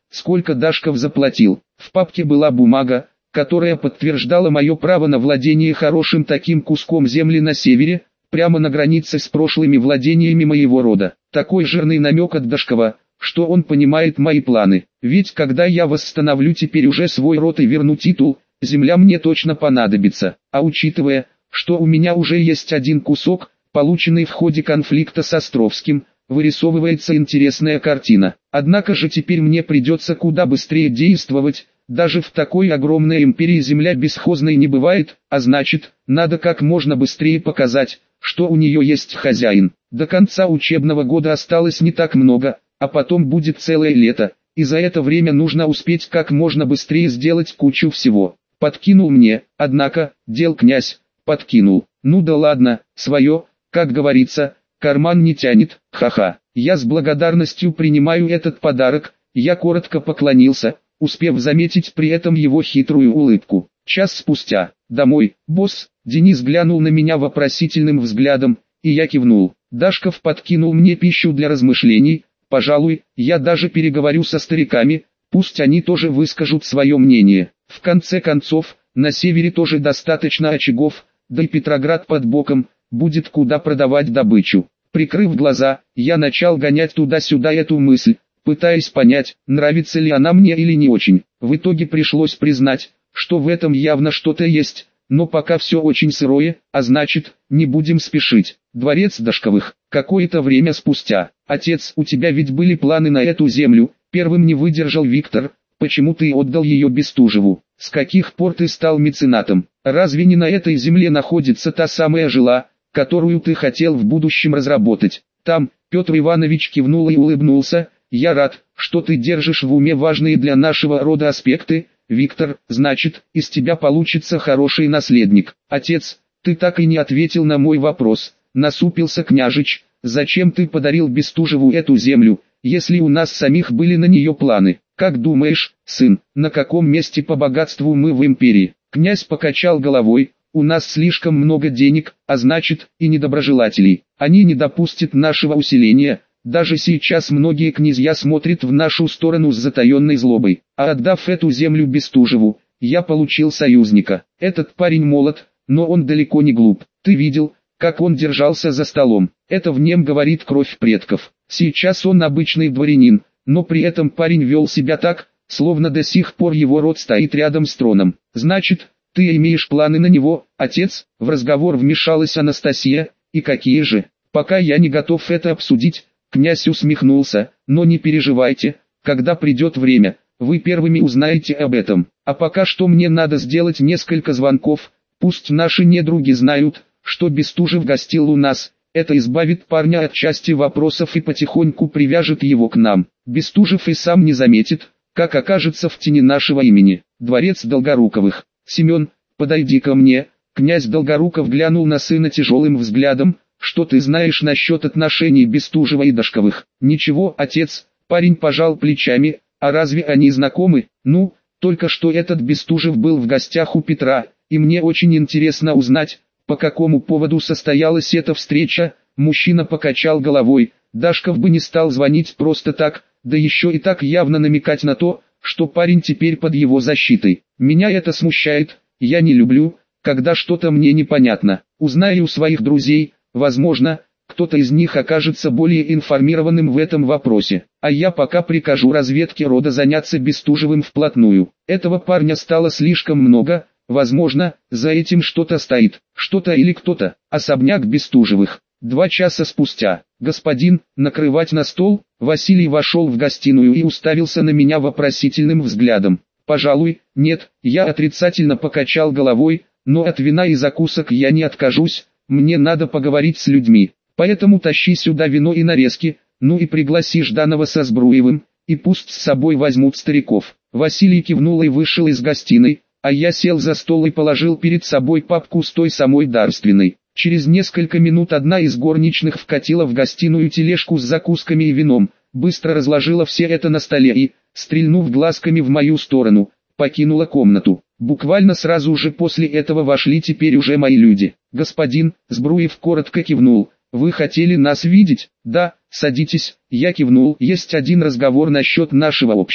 сколько Дашков заплатил. В папке была бумага, которая подтверждала мое право на владение хорошим таким куском земли на севере, прямо на границе с прошлыми владениями моего рода. Такой жирный намек от Дашкова, что он понимает мои планы. Ведь когда я восстановлю теперь уже свой род и верну титул, земля мне точно понадобится. А учитывая, что у меня уже есть один кусок, полученный в ходе конфликта с Островским, вырисовывается интересная картина. Однако же теперь мне придется куда быстрее действовать. Даже в такой огромной империи земля бесхозной не бывает, а значит, надо как можно быстрее показать, что у нее есть хозяин. До конца учебного года осталось не так много, а потом будет целое лето, и за это время нужно успеть как можно быстрее сделать кучу всего. Подкинул мне, однако, дел князь, подкинул. Ну да ладно, свое, как говорится, карман не тянет, ха-ха. Я с благодарностью принимаю этот подарок, я коротко поклонился, успев заметить при этом его хитрую улыбку. Час спустя, домой, босс, Денис глянул на меня вопросительным взглядом, и я кивнул. Дашков подкинул мне пищу для размышлений, пожалуй, я даже переговорю со стариками, пусть они тоже выскажут свое мнение. В конце концов, на севере тоже достаточно очагов, да и Петроград под боком, будет куда продавать добычу. Прикрыв глаза, я начал гонять туда-сюда эту мысль, пытаясь понять, нравится ли она мне или не очень. В итоге пришлось признать, что в этом явно что-то есть, но пока все очень сырое, а значит, не будем спешить. Дворец Дашковых. Какое-то время спустя. Отец, у тебя ведь были планы на эту землю, первым не выдержал Виктор, почему ты отдал ее Бестужеву? С каких пор ты стал меценатом? Разве не на этой земле находится та самая жила, которую ты хотел в будущем разработать? Там, Петр Иванович кивнул и улыбнулся. Я рад, что ты держишь в уме важные для нашего рода аспекты, Виктор, значит, из тебя получится хороший наследник. Отец, ты так и не ответил на мой вопрос, насупился княжич, зачем ты подарил Бестужеву эту землю, если у нас самих были на нее планы? Как думаешь, сын, на каком месте по богатству мы в империи? Князь покачал головой, у нас слишком много денег, а значит, и недоброжелателей. Они не допустят нашего усиления. Даже сейчас многие князья смотрят в нашу сторону с затаенной злобой. А отдав эту землю Бестужеву, я получил союзника. Этот парень молод, но он далеко не глуп. Ты видел, как он держался за столом? Это в нем говорит кровь предков. Сейчас он обычный дворянин, но при этом парень вел себя так, словно до сих пор его род стоит рядом с троном. Значит, ты имеешь планы на него, отец? В разговор вмешалась Анастасия. И какие же? Пока я не готов это обсудить. Князь усмехнулся, но не переживайте, когда придет время, вы первыми узнаете об этом. А пока что мне надо сделать несколько звонков, пусть наши недруги знают, что Бестужев гостил у нас. Это избавит парня от части вопросов и потихоньку привяжет его к нам. Бестужев и сам не заметит, как окажется в тени нашего имени. Дворец Долгоруковых. Семен, подойди ко мне. Князь Долгоруков глянул на сына тяжелым взглядом. Что ты знаешь насчет отношений Бестужева и Дашковых? Ничего, отец, парень пожал плечами, а разве они знакомы? Ну, только что этот Бестужев был в гостях у Петра, и мне очень интересно узнать, по какому поводу состоялась эта встреча. Мужчина покачал головой, Дашков бы не стал звонить просто так, да еще и так явно намекать на то, что парень теперь под его защитой. Меня это смущает, я не люблю, когда что-то мне непонятно. Узнаю у своих друзей. Возможно, кто-то из них окажется более информированным в этом вопросе, а я пока прикажу разведке рода заняться Бестужевым вплотную. Этого парня стало слишком много, возможно, за этим что-то стоит, что-то или кто-то. Особняк Бестужевых. Два часа спустя. Господин, накрывать на стол? Василий вошел в гостиную и уставился на меня вопросительным взглядом. Пожалуй, нет, я отрицательно покачал головой, но от вина и закусок я не откажусь. Мне надо поговорить с людьми, поэтому тащи сюда вино и нарезки, ну и пригласи Жданова со Збруевым, и пусть с собой возьмут стариков. Василий кивнул и вышел из гостиной, а я сел за стол и положил перед собой папку с той самой дарственной. Через несколько минут одна из горничных вкатила в гостиную тележку с закусками и вином, быстро разложила все это на столе и, стрельнув глазками в мою сторону, покинула комнату. Буквально сразу же после этого вошли теперь уже мои люди. Господин, Збруев коротко кивнул, вы хотели нас видеть? Да, садитесь, я кивнул. Есть один разговор насчет нашего общего,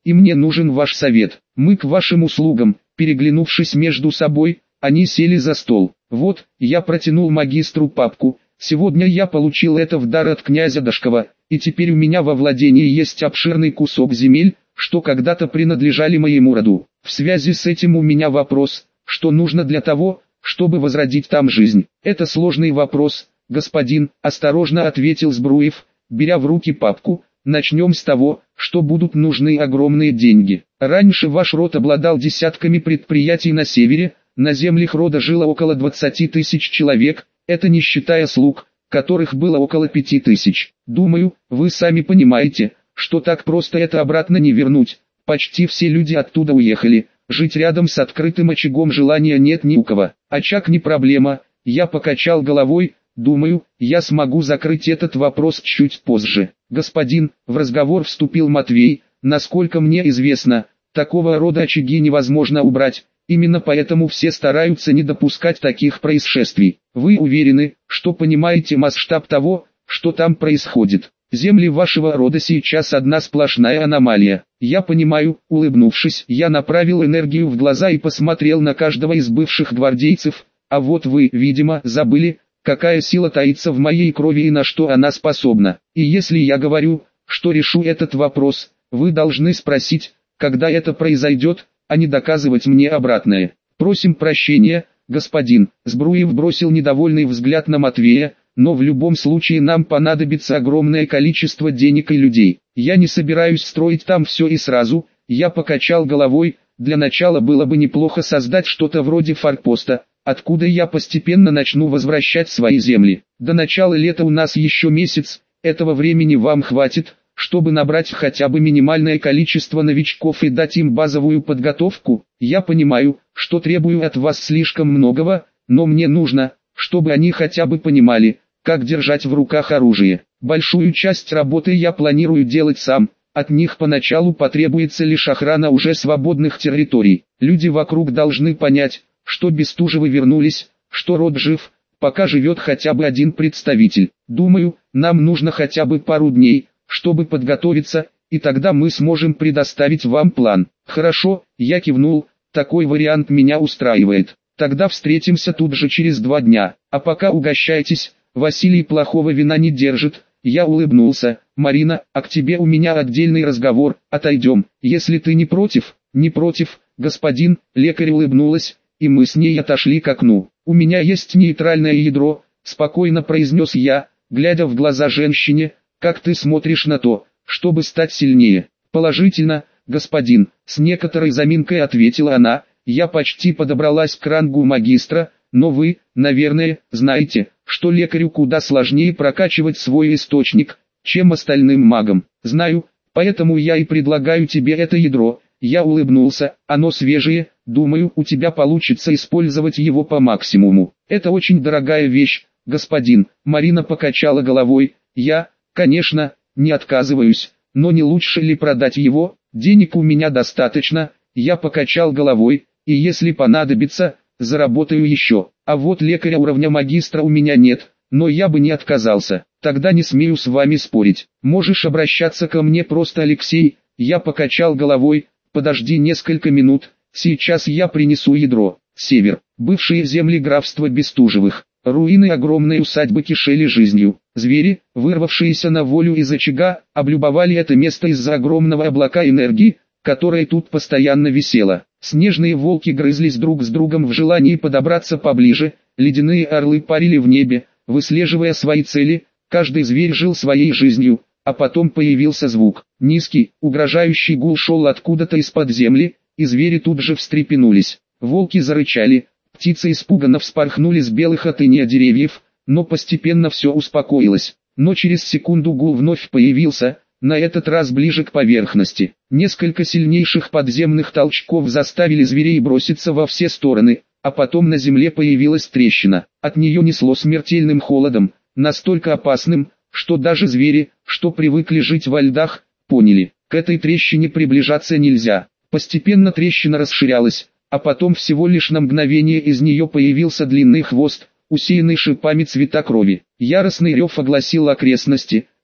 и мне нужен ваш совет. Мы к вашим услугам. Переглянувшись между собой, они сели за стол. Вот, я протянул магистру папку. Сегодня я получил это в дар от князя Дашкова, и теперь у меня во владении есть обширный кусок земель, что когда-то принадлежали моему роду. В связи с этим у меня вопрос, что нужно для того, чтобы возродить там жизнь. Это сложный вопрос, господин, осторожно ответил Збруев, беря в руки папку. Начнем с того, что будут нужны огромные деньги. Раньше ваш род обладал десятками предприятий на севере, на землях рода жило около двадцати тысяч человек, это не считая слуг, которых было около пяти тысяч. Думаю, вы сами понимаете, что так просто это обратно не вернуть. Почти все люди оттуда уехали, жить рядом с открытым очагом желания нет ни у кого. Очаг не проблема, я покачал головой. Думаю, я смогу закрыть этот вопрос чуть позже. Господин, в разговор вступил Матвей, насколько мне известно, такого рода очаги невозможно убрать, именно поэтому все стараются не допускать таких происшествий. Вы уверены, что понимаете масштаб того, что там происходит? Земли вашего рода сейчас одна сплошная аномалия. Я понимаю, улыбнувшись, я направил энергию в глаза и посмотрел на каждого из бывших гвардейцев, а вот вы, видимо, забыли, какая сила таится в моей крови и на что она способна. И если я говорю, что решу этот вопрос, вы должны спросить, когда это произойдет, а не доказывать мне обратное. Просим прощения, господин. Збруев бросил недовольный взгляд на Матвея, но в любом случае нам понадобится огромное количество денег и людей. Я не собираюсь строить там все и сразу, я покачал головой, для начала было бы неплохо создать что-то вроде форпоста, откуда я постепенно начну возвращать свои земли. До начала лета у нас еще месяц, этого времени вам хватит, чтобы набрать хотя бы минимальное количество новичков и дать им базовую подготовку. Я понимаю, что требую от вас слишком многого, но мне нужно, чтобы они хотя бы понимали, как держать в руках оружие. Большую часть работы я планирую делать сам, от них поначалу потребуется лишь охрана уже свободных территорий. Люди вокруг должны понять, что Бестужевы вернулись, что род жив, пока живет хотя бы один представитель. Думаю, нам нужно хотя бы пару дней, чтобы подготовиться, и тогда мы сможем предоставить вам план. Хорошо, я кивнул, такой вариант меня устраивает. Тогда встретимся тут же через два дня, а пока угощайтесь, Василий плохого вина не держит. Я улыбнулся. Марина, а к тебе у меня отдельный разговор, отойдем, если ты не против. Не против, господин, лекарь улыбнулась, и мы с ней отошли к окну. «У меня есть нейтральное ядро», — спокойно произнес я, глядя в глаза женщине. «Как ты смотришь на то, чтобы стать сильнее?» «Положительно, господин», — с некоторой заминкой ответила она. «Я почти подобралась к рангу магистра, но вы, наверное, знаете, что лекарю куда сложнее прокачивать свой источник, чем остальным магам». «Знаю, поэтому я и предлагаю тебе это ядро». Я улыбнулся. «Оно свежее, думаю, у тебя получится использовать его по максимуму. Это очень дорогая вещь, господин». Марина покачала головой. «Я, конечно, не отказываюсь, но не лучше ли продать его? Денег у меня достаточно». Я покачал головой, и если понадобится, заработаю еще. А вот лекаря уровня магистра у меня нет, но я бы не отказался. Тогда не смею с вами спорить. Можешь обращаться ко мне просто Алексей. Я покачал головой. Подожди несколько минут, сейчас я принесу ядро. Север, бывшие земли графства Бестужевых, руины огромной усадьбы кишели жизнью. Звери, вырвавшиеся на волю из очага, облюбовали это место из-за огромного облака энергии, которая тут постоянно висела. Снежные волки грызлись друг с другом в желании подобраться поближе, ледяные орлы парили в небе, выслеживая свои цели, каждый зверь жил своей жизнью. А потом появился звук. Низкий, угрожающий гул шел откуда-то из-под земли, и звери тут же встрепенулись. Волки зарычали, птицы испуганно вспорхнули с белых от инея деревьев, но постепенно все успокоилось. Но через секунду гул вновь появился, на этот раз ближе к поверхности. Несколько сильнейших подземных толчков заставили зверей броситься во все стороны, а потом на земле появилась трещина. От нее несло смертельным холодом, настолько опасным, что даже звери, что привыкли жить во льдах, поняли, к этой трещине приближаться нельзя. Постепенно трещина расширялась, а потом всего лишь на мгновение из нее появился длинный хвост, усеянный шипами цвета крови. Яростный рев огласил окрестности,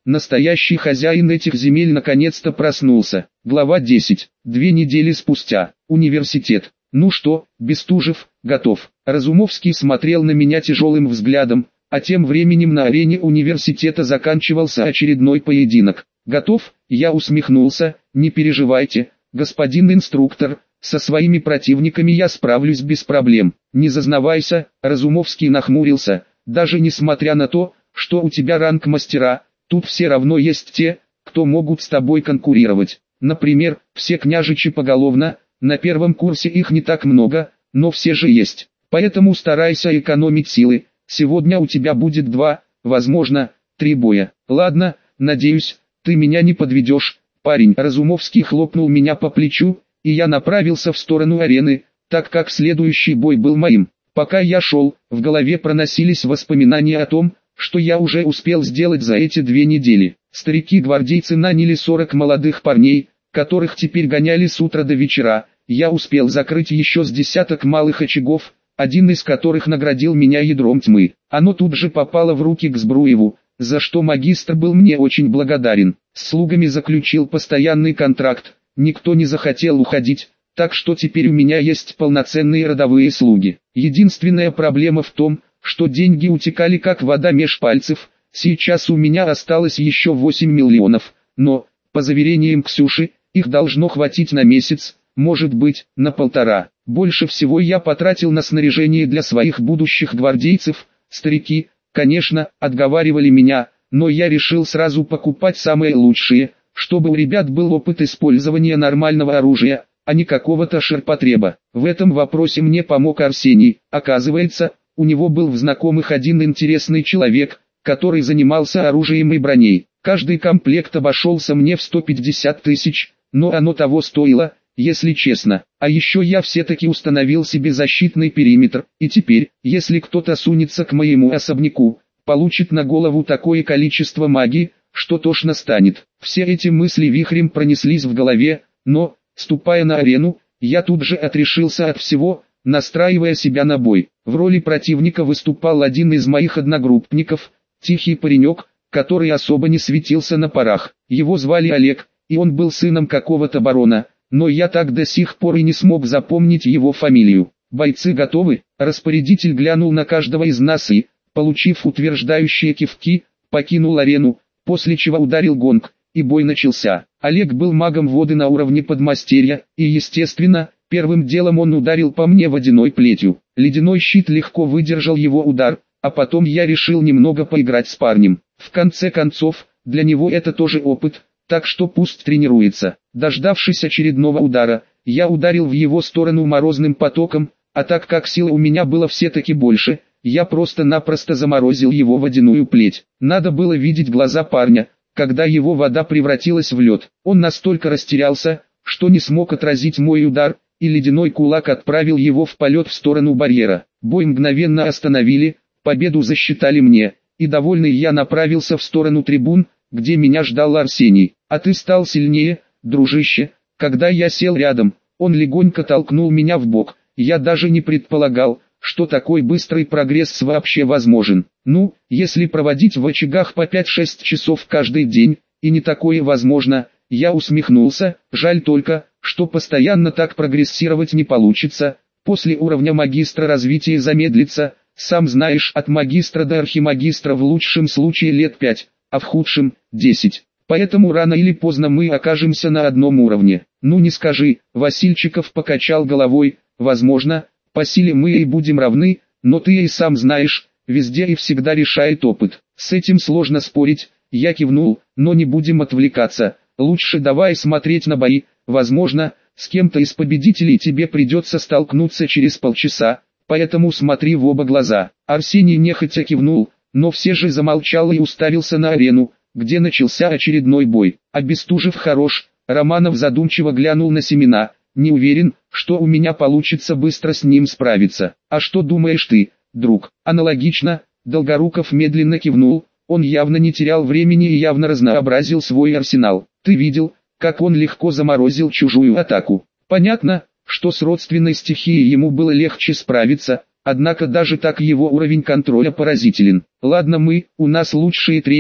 Настоящий хозяин этих земель наконец-то проснулся. Глава десять. Две недели спустя. Университет. Ну что, Бестужев, готов? Разумовский смотрел на меня тяжелым взглядом, а тем временем на арене университета заканчивался очередной поединок. Готов? Я усмехнулся. Не переживайте, господин инструктор, со своими противниками я справлюсь без проблем. Не зазнавайся. Разумовский нахмурился. Даже несмотря на то, что у тебя ранг мастера, тут все равно есть те, кто могут с тобой конкурировать. Например, все княжичи поголовно, на первом курсе их не так много, но все же есть. Поэтому старайся экономить силы. Сегодня у тебя будет два, возможно, три боя. Ладно, надеюсь, ты меня не подведешь, парень. Разумовский хлопнул меня по плечу, и я направился в сторону арены, так как следующий бой был моим. Пока я шел, в голове проносились воспоминания о том, что я уже успел сделать за эти две недели. Старики-гвардейцы наняли сорок молодых парней, которых теперь гоняли с утра до вечера. Я успел закрыть еще с десяток малых очагов, один из которых наградил меня ядром тьмы. Оно тут же попало в руки к Збруеву, за что магистр был мне очень благодарен. С слугами заключил постоянный контракт, никто не захотел уходить, так что теперь у меня есть полноценные родовые слуги. Единственная проблема в том, что деньги утекали как вода меж пальцев. Сейчас у меня осталось еще восемь миллионов, но, по заверениям Ксюши, их должно хватить на месяц, может быть, на полтора. Больше всего я потратил на снаряжение для своих будущих гвардейцев. Старики, конечно, отговаривали меня, но я решил сразу покупать самые лучшие, чтобы у ребят был опыт использования нормального оружия, а не какого-то ширпотреба. В этом вопросе мне помог Арсений. Оказывается, у него был в знакомых один интересный человек, который занимался оружием и броней. Каждый комплект обошелся мне в сто пятьдесят тысяч, но оно того стоило, если честно. А еще я все-таки установил себе защитный периметр, и теперь, если кто-то сунется к моему особняку, получит на голову такое количество магии, что тошно станет. Все эти мысли вихрем пронеслись в голове, но, ступая на арену, я тут же отрешился от всего, настраивая себя на бой. В роли противника выступал один из моих одногруппников, тихий паренек, который особо не светился на парах. Его звали Олег, и он был сыном какого-то барона, но я так до сих пор и не смог запомнить его фамилию. «Бойцы готовы?» Распорядитель глянул на каждого из нас и, получив утверждающие кивки, покинул арену, после чего ударил гонг, и бой начался. Олег был магом воды на уровне подмастерья, и естественно, первым делом он ударил по мне водяной плетью. Ледяной щит легко выдержал его удар, а потом я решил немного поиграть с парнем. В конце концов, для него это тоже опыт, так что пусть тренируется. Дождавшись очередного удара, я ударил в его сторону морозным потоком, а так как силы у меня было все-таки больше, я просто-напросто заморозил его водяную плеть. Надо было видеть глаза парня, когда его вода превратилась в лед. Он настолько растерялся, что не смог отразить мой удар, и ледяной кулак отправил его в полет в сторону барьера. Бой мгновенно остановили, победу засчитали мне, и довольный я направился в сторону трибун, где меня ждал Арсений. «А ты стал сильнее, дружище». Когда я сел рядом, он легонько толкнул меня в бок. Я даже не предполагал, что такой быстрый прогресс вообще возможен. Ну, если проводить в очагах по пять-шесть часов каждый день, и не такое возможно, я усмехнулся. Жаль только, что постоянно так прогрессировать не получится. После уровня магистра развитие замедлится. Сам знаешь, от магистра до архимагистра в лучшем случае лет пять, а в худшем – десять. Поэтому рано или поздно мы окажемся на одном уровне. Ну не скажи, Васильчиков покачал головой, возможно, по силе мы и будем равны, но ты и сам знаешь, везде и всегда решает опыт. С этим сложно спорить, я кивнул, но не будем отвлекаться. Лучше давай смотреть на бои, возможно, с кем-то из победителей тебе придется столкнуться через полчаса, поэтому смотри в оба глаза. Арсений нехотя кивнул, но все же замолчал и уставился на арену, где начался очередной бой. А Бестужев хорош. Романов задумчиво глянул на Семена. Не уверен, что у меня получится быстро с ним справиться. А что думаешь ты, друг? Аналогично. Долгоруков медленно кивнул. Он явно не терял времени и явно разнообразил свой арсенал. Ты видел, как он легко заморозил чужую атаку? Понятно, что с родственной стихией ему было легче справиться, однако даже так его уровень контроля поразителен. Ладно, мы, у нас лучшие тренера,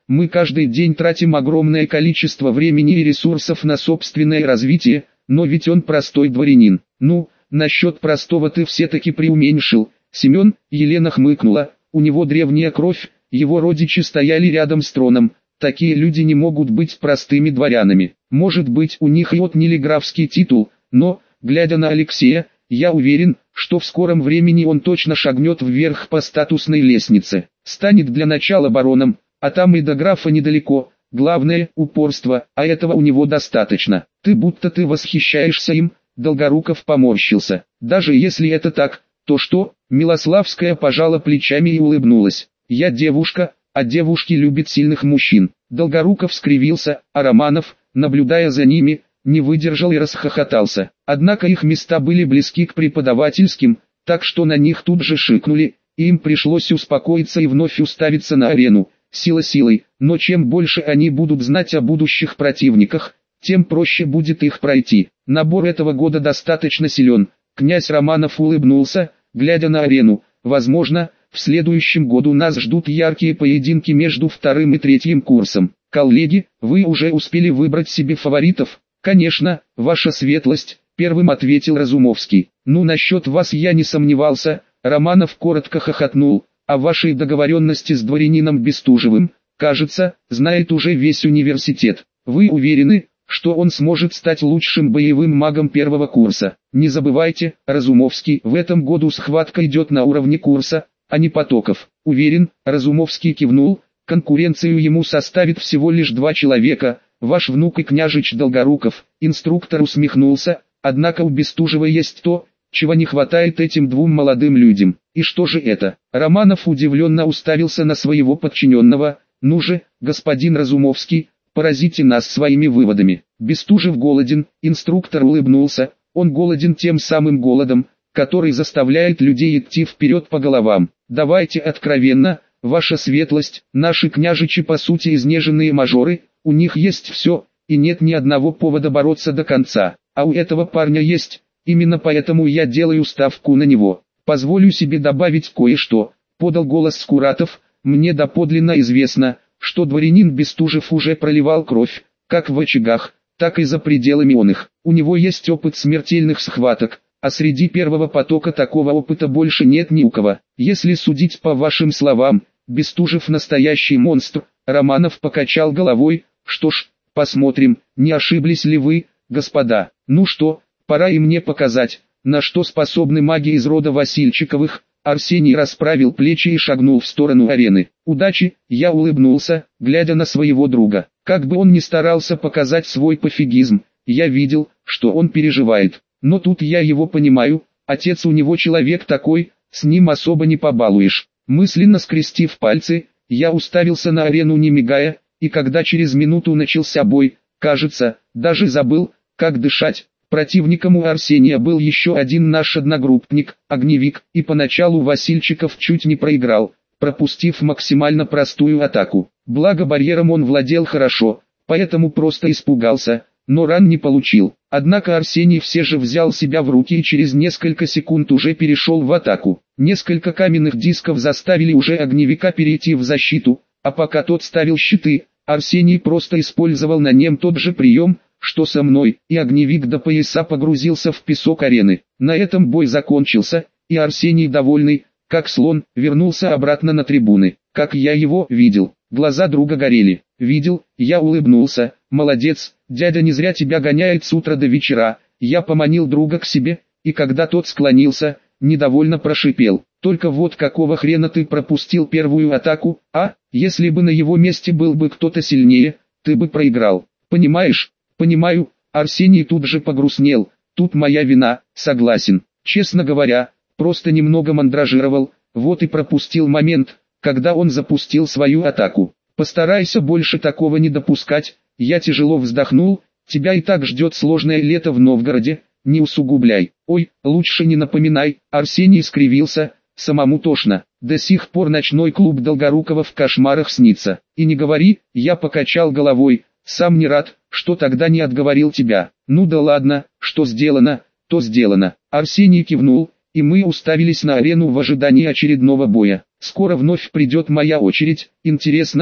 Мы каждый день тратим огромное количество времени и ресурсов на собственное развитие, но ведь он простой дворянин. Ну, насчет простого ты все-таки преуменьшил, Семен. Елена хмыкнула, у него древняя кровь, его родичи стояли рядом с троном. Такие люди не могут быть простыми дворянами. Может быть, у них и отняли графский титул, но, глядя на Алексея, я уверен, что в скором времени он точно шагнет вверх по статусной лестнице. Станет для начала бароном, а там и до графа недалеко. Главное – упорство, а этого у него достаточно. Ты будто ты восхищаешься им. Долгоруков поморщился. Даже если это так, то что? Милославская пожала плечами и улыбнулась. Я девушка, а девушки любят сильных мужчин. Долгоруков скривился, а Романов, наблюдая за ними, не выдержал и расхохотался. Однако их места были близки к преподавательским, так что на них тут же шикнули, и им пришлось успокоиться и вновь уставиться на арену. Сила силой, но чем больше они будут знать о будущих противниках, тем проще будет их пройти. Набор этого года достаточно силен. Князь Романов улыбнулся, глядя на арену. Возможно, в следующем году нас ждут яркие поединки между вторым и третьим курсом. Коллеги, вы уже успели выбрать себе фаворитов? Конечно, ваша светлость, первым ответил Разумовский. Ну, насчет вас я не сомневался. Романов коротко хохотнул. О вашей договоренности с дворянином Бестужевым, кажется, знает уже весь университет. Вы уверены, что он сможет стать лучшим боевым магом первого курса? Не забывайте, Разумовский, в этом году схватка идет на уровне курса, а не потоков. Уверен, Разумовский кивнул, конкуренцию ему составит всего лишь два человека, ваш внук и княжич Долгоруков. Инструктор усмехнулся, однако у Бестужева есть то, чего не хватает этим двум молодым людям. И что же это? Романов удивленно уставился на своего подчиненного. Ну же, господин Разумовский, поразите нас своими выводами. Бестужев голоден, инструктор улыбнулся, он голоден тем самым голодом, который заставляет людей идти вперед по головам. Давайте откровенно, ваша светлость, наши княжичи по сути изнеженные мажоры, у них есть все, и нет ни одного повода бороться до конца, а у этого парня есть. Именно поэтому я делаю ставку на него. Позволю себе добавить кое-что, подал голос Скуратов, мне доподлинно известно, что дворянин Бестужев уже проливал кровь, как в очагах, так и за пределами оных. У него есть опыт смертельных схваток, а среди первого потока такого опыта больше нет ни у кого. Если судить по вашим словам, Бестужев настоящий монстр. Романов покачал головой. Что ж, посмотрим, не ошиблись ли вы, господа. Ну что, пора и мне показать, на что способны маги из рода Васильчиковых. Арсений расправил плечи и шагнул в сторону арены. Удачи, я улыбнулся, глядя на своего друга. Как бы он ни старался показать свой пофигизм, я видел, что он переживает. Но тут я его понимаю, отец у него человек такой, с ним особо не побалуешь. Мысленно скрестив пальцы, я уставился на арену не мигая, и когда через минуту начался бой, кажется, даже забыл, как дышать. Противником у Арсения был еще один наш одногруппник, Огневик, и поначалу Васильчиков чуть не проиграл, пропустив максимально простую атаку. Благо барьером он владел хорошо, поэтому просто испугался, но ран не получил. Однако Арсений все же взял себя в руки и через несколько секунд уже перешел в атаку. Несколько каменных дисков заставили уже Огневика перейти в защиту, а пока тот ставил щиты, Арсений просто использовал на нем тот же прием, что со мной, и Огневик до пояса погрузился в песок арены. На этом бой закончился, и Арсений, довольный, как слон, вернулся обратно на трибуны. Как я его видел, глаза друга горели. Видел, я улыбнулся. Молодец, дядя не зря тебя гоняет с утра до вечера. Я поманил друга к себе, и когда тот склонился, недовольно прошипел. Только вот какого хрена ты пропустил первую атаку, а? Если бы на его месте был бы кто-то сильнее, ты бы проиграл. Понимаешь? Понимаю. Арсений тут же погрустнел. Тут моя вина, согласен. Честно говоря, просто немного мандражировал, вот и пропустил момент, когда он запустил свою атаку. Постарайся больше такого не допускать. Я тяжело вздохнул. Тебя и так ждет сложное лето в Новгороде, не усугубляй. Ой, лучше не напоминай. Арсений скривился, самому тошно. До сих пор ночной клуб Долгорукова в кошмарах снится. И не говори, я покачал головой. Сам не рад, что тогда не отговорил тебя. Ну да ладно, что сделано, то сделано. Арсений кивнул, и мы уставились на арену в ожидании очередного боя. Скоро вновь придет моя очередь. Интересно,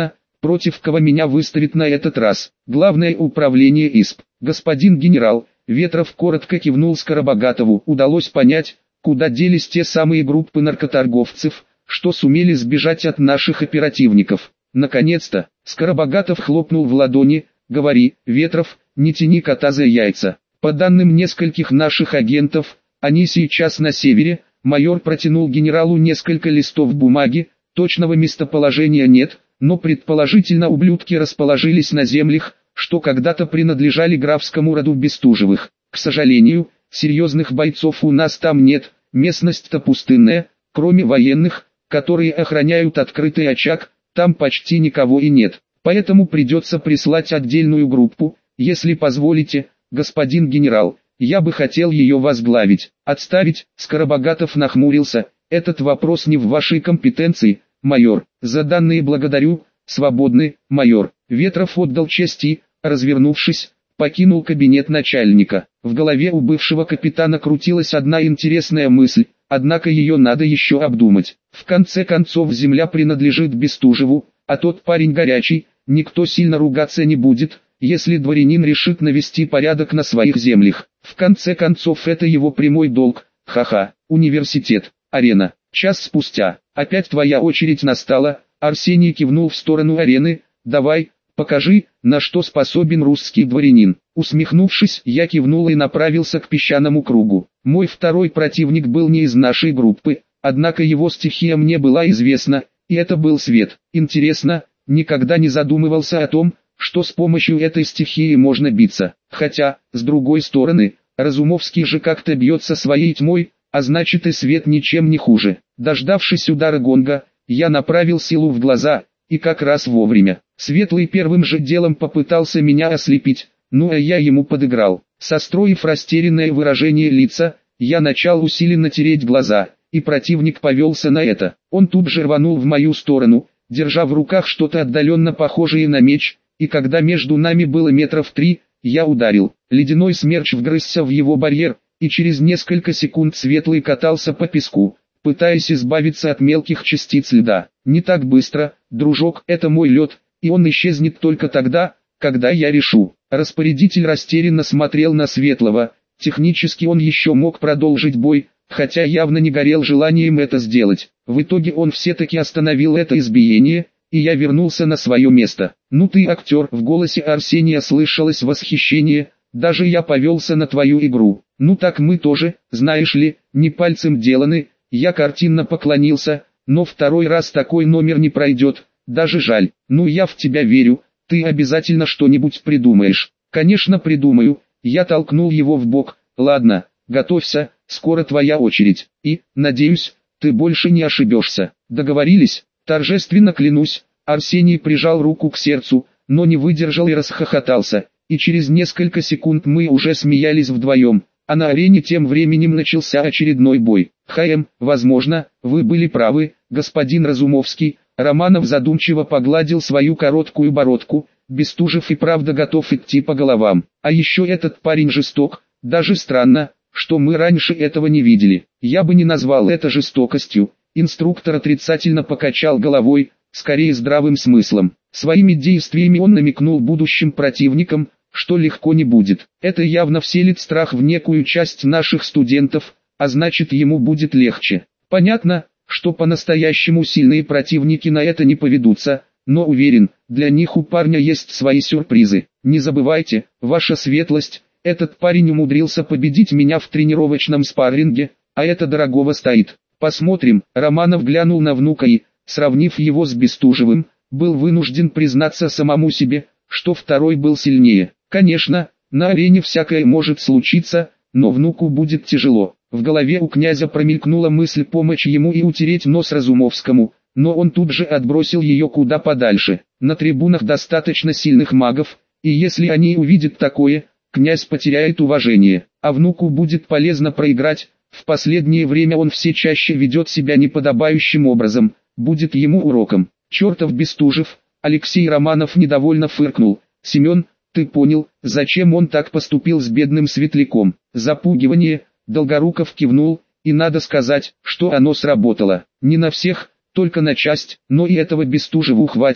против кого меня выставит на этот раз? Главное управление ИСП. Господин генерал, Ветров коротко кивнул Скоробогатову. Удалось понять, куда делись те самые группы наркоторговцев, что сумели сбежать от наших оперативников. Наконец-то, Скоробогатов хлопнул в ладони. Говори, Ветров, не тяни кота за яйца. По данным нескольких наших агентов, они сейчас на севере. Майор протянул генералу несколько листов бумаги, точного местоположения нет, но предположительно ублюдки расположились на землях, что когда-то принадлежали графскому роду Бестужевых. К сожалению, серьезных бойцов у нас там нет, местность-то пустынная, кроме военных, которые охраняют открытый очаг, там почти никого и нет. Поэтому придется прислать отдельную группу, если позволите, господин генерал. Я бы хотел ее возглавить. Отставить, Скоробогатов нахмурился. Этот вопрос не в вашей компетенции, майор. За данные благодарю. Свободны, майор. Ветров отдал честь и, развернувшись, покинул кабинет начальника. В голове у бывшего капитана крутилась одна интересная мысль, однако ее надо еще обдумать. В конце концов земля принадлежит Бестужеву, а тот парень горячий, никто сильно ругаться не будет, если дворянин решит навести порядок на своих землях. В конце концов это его прямой долг. Ха-ха, университет, арена. Час спустя, опять твоя очередь настала. Арсений кивнул в сторону арены. Давай, покажи, на что способен русский дворянин. Усмехнувшись, я кивнул и направился к песчаному кругу. Мой второй противник был не из нашей группы, однако его стихия мне была известна, и это был свет. Интересно, никогда не задумывался о том, что с помощью этой стихии можно биться. Хотя, с другой стороны, Разумовский же как-то бьется своей тьмой, а значит и свет ничем не хуже. Дождавшись удара гонга, я направил силу в глаза, и как раз вовремя. Светлый первым же делом попытался меня ослепить, ну а я ему подыграл. Состроив растерянное выражение лица, я начал усиленно тереть глаза, и противник повелся на это. Он тут же рванул в мою сторону, держа в руках что-то отдаленно похожее на меч, и когда между нами было метров три, я ударил. Ледяной смерч вгрызся в его барьер, и через несколько секунд Светлый катался по песку, пытаясь избавиться от мелких частиц льда. Не так быстро, дружок, это мой лед, и он исчезнет только тогда, когда я решу. Распорядитель растерянно смотрел на Светлого. Технически он еще мог продолжить бой, хотя явно не горел желанием это сделать. В итоге он все-таки остановил это избиение, и я вернулся на свое место. «Ну ты актер», — в голосе Арсения слышалось восхищение, «даже я повелся на твою игру». «Ну так мы тоже, знаешь ли, не пальцем деланы». Я картинно поклонился, но второй раз такой номер не пройдет, даже жаль. «Ну я в тебя верю, ты обязательно что-нибудь придумаешь». «Конечно придумаю», я толкнул его в бок. «Ладно, готовься, скоро твоя очередь, и, надеюсь, ты больше не ошибешься». «Договорились?» Торжественно клянусь. Арсений прижал руку к сердцу, но не выдержал и расхохотался, и через несколько секунд мы уже смеялись вдвоем, а на арене тем временем начался очередной бой. «Хм, возможно, вы были правы, господин Разумовский». Романов задумчиво погладил свою короткую бородку. «Бестужев и правда готов идти по головам. А еще этот парень жесток, даже странно, что мы раньше этого не видели. Я бы не назвал это жестокостью». Инструктор отрицательно покачал головой, скорее здравым смыслом. Своими действиями он намекнул будущим противникам, что легко не будет. Это явно вселит страх в некую часть наших студентов, а значит ему будет легче. Понятно, что по-настоящему сильные противники на это не поведутся, но уверен, для них у парня есть свои сюрпризы. Не забывайте, ваша светлость, этот парень умудрился победить меня в тренировочном спарринге, а это дорогого стоит. Посмотрим. Романов глянул на внука и, сравнив его с Бестужевым, был вынужден признаться самому себе, что второй был сильнее. Конечно, на арене всякое может случиться, но внуку будет тяжело. В голове у князя промелькнула мысль помочь ему и утереть нос Разумовскому, но он тут же отбросил ее куда подальше. На трибунах достаточно сильных магов, и если они увидят такое, князь потеряет уважение, а внуку будет полезно проиграть. В последнее время он все чаще ведет себя неподобающим образом, будет ему уроком. Чертов Бестужев, Алексей Романов недовольно фыркнул. Семен, ты понял, зачем он так поступил с бедным Светляком? Запугивание. Долгоруков кивнул, и надо сказать, что оно сработало. Не на всех, только на часть, но и этого Бестужеву хватит,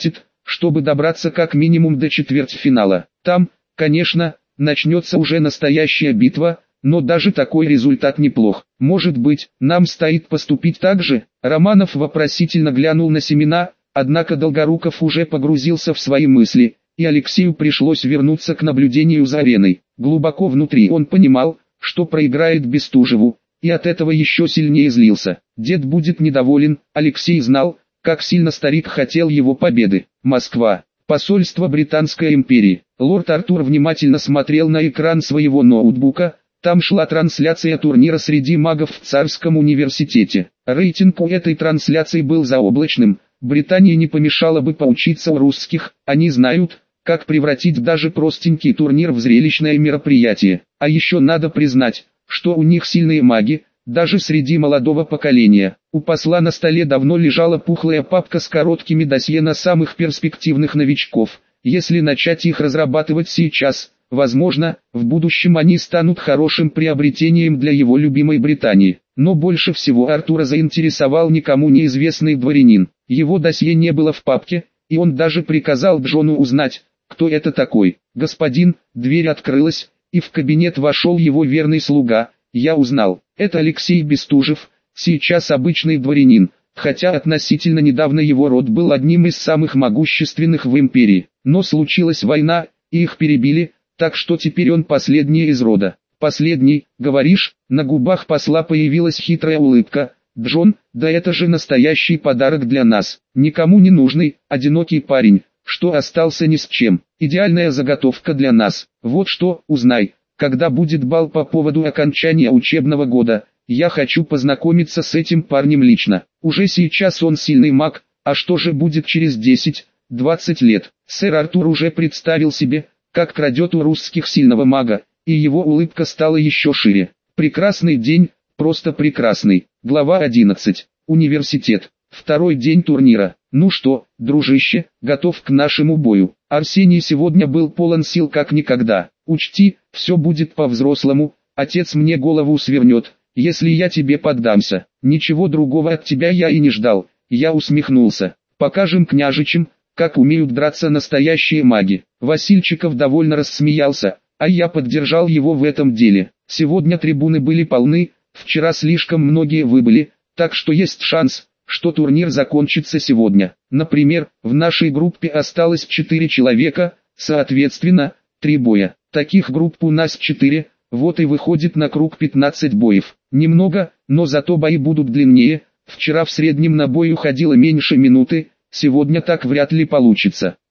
чтобы добраться как минимум до четвертьфинала. Там, конечно, начнется уже настоящая битва, но даже такой результат неплох. Может быть, нам стоит поступить так же? Романов вопросительно глянул на Семена, однако Долгоруков уже погрузился в свои мысли, и Алексею пришлось вернуться к наблюдению за ареной. Глубоко внутри он понимал, что проиграет Бестужеву, и от этого еще сильнее злился. Дед будет недоволен, Алексей знал, как сильно старик хотел его победы. Москва. Посольство Британской империи. Лорд Артур внимательно смотрел на экран своего ноутбука. Там шла трансляция турнира среди магов в Царском университете. Рейтинг у этой трансляции был заоблачным. Британии не помешало бы поучиться у русских, они знают, как превратить даже простенький турнир в зрелищное мероприятие. А еще надо признать, что у них сильные маги, даже среди молодого поколения. У посла на столе давно лежала пухлая папка с короткими досье на самых перспективных новичков. Если начать их разрабатывать сейчас, возможно, в будущем они станут хорошим приобретением для его любимой Британии. Но больше всего Артура заинтересовал никому неизвестный дворянин. Его досье не было в папке, и он даже приказал Джону узнать, кто это такой. «Господин», дверь открылась, и в кабинет вошел его верный слуга. Я узнал, это Алексей Бестужев, сейчас обычный дворянин, хотя относительно недавно его род был одним из самых могущественных в империи. Но случилась война, и их перебили, так что теперь он последний из рода. «Последний, говоришь?» На губах посла появилась хитрая улыбка. «Джон, да это же настоящий подарок для нас. Никому не нужный, одинокий парень, что остался ни с чем. Идеальная заготовка для нас. Вот что, узнай, когда будет бал по поводу окончания учебного года. Я хочу познакомиться с этим парнем лично. Уже сейчас он сильный маг, а что же будет через десять-двадцать лет?» Сэр Артур уже представил себе, как крадет у русских сильного мага, и его улыбка стала еще шире. Прекрасный день, просто прекрасный. Глава одиннадцать. Университет. Второй день турнира. Ну что, дружище, готов к нашему бою? Арсений сегодня был полон сил как никогда. Учти, все будет по-взрослому, отец мне голову свернет, если я тебе поддамся. Ничего другого от тебя я и не ждал. Я усмехнулся. Покажем княжичам, как умеют драться настоящие маги. Васильчиков довольно рассмеялся, а я поддержал его в этом деле. Сегодня трибуны были полны, вчера слишком многие выбыли, так что есть шанс, что турнир закончится сегодня. Например, в нашей группе осталось четыре человека, соответственно, три боя. Таких групп у нас четыре, вот и выходит на круг пятнадцать боев. Немного, но зато бои будут длиннее. Вчера в среднем на бой уходило меньше минуты, сегодня так вряд ли получится.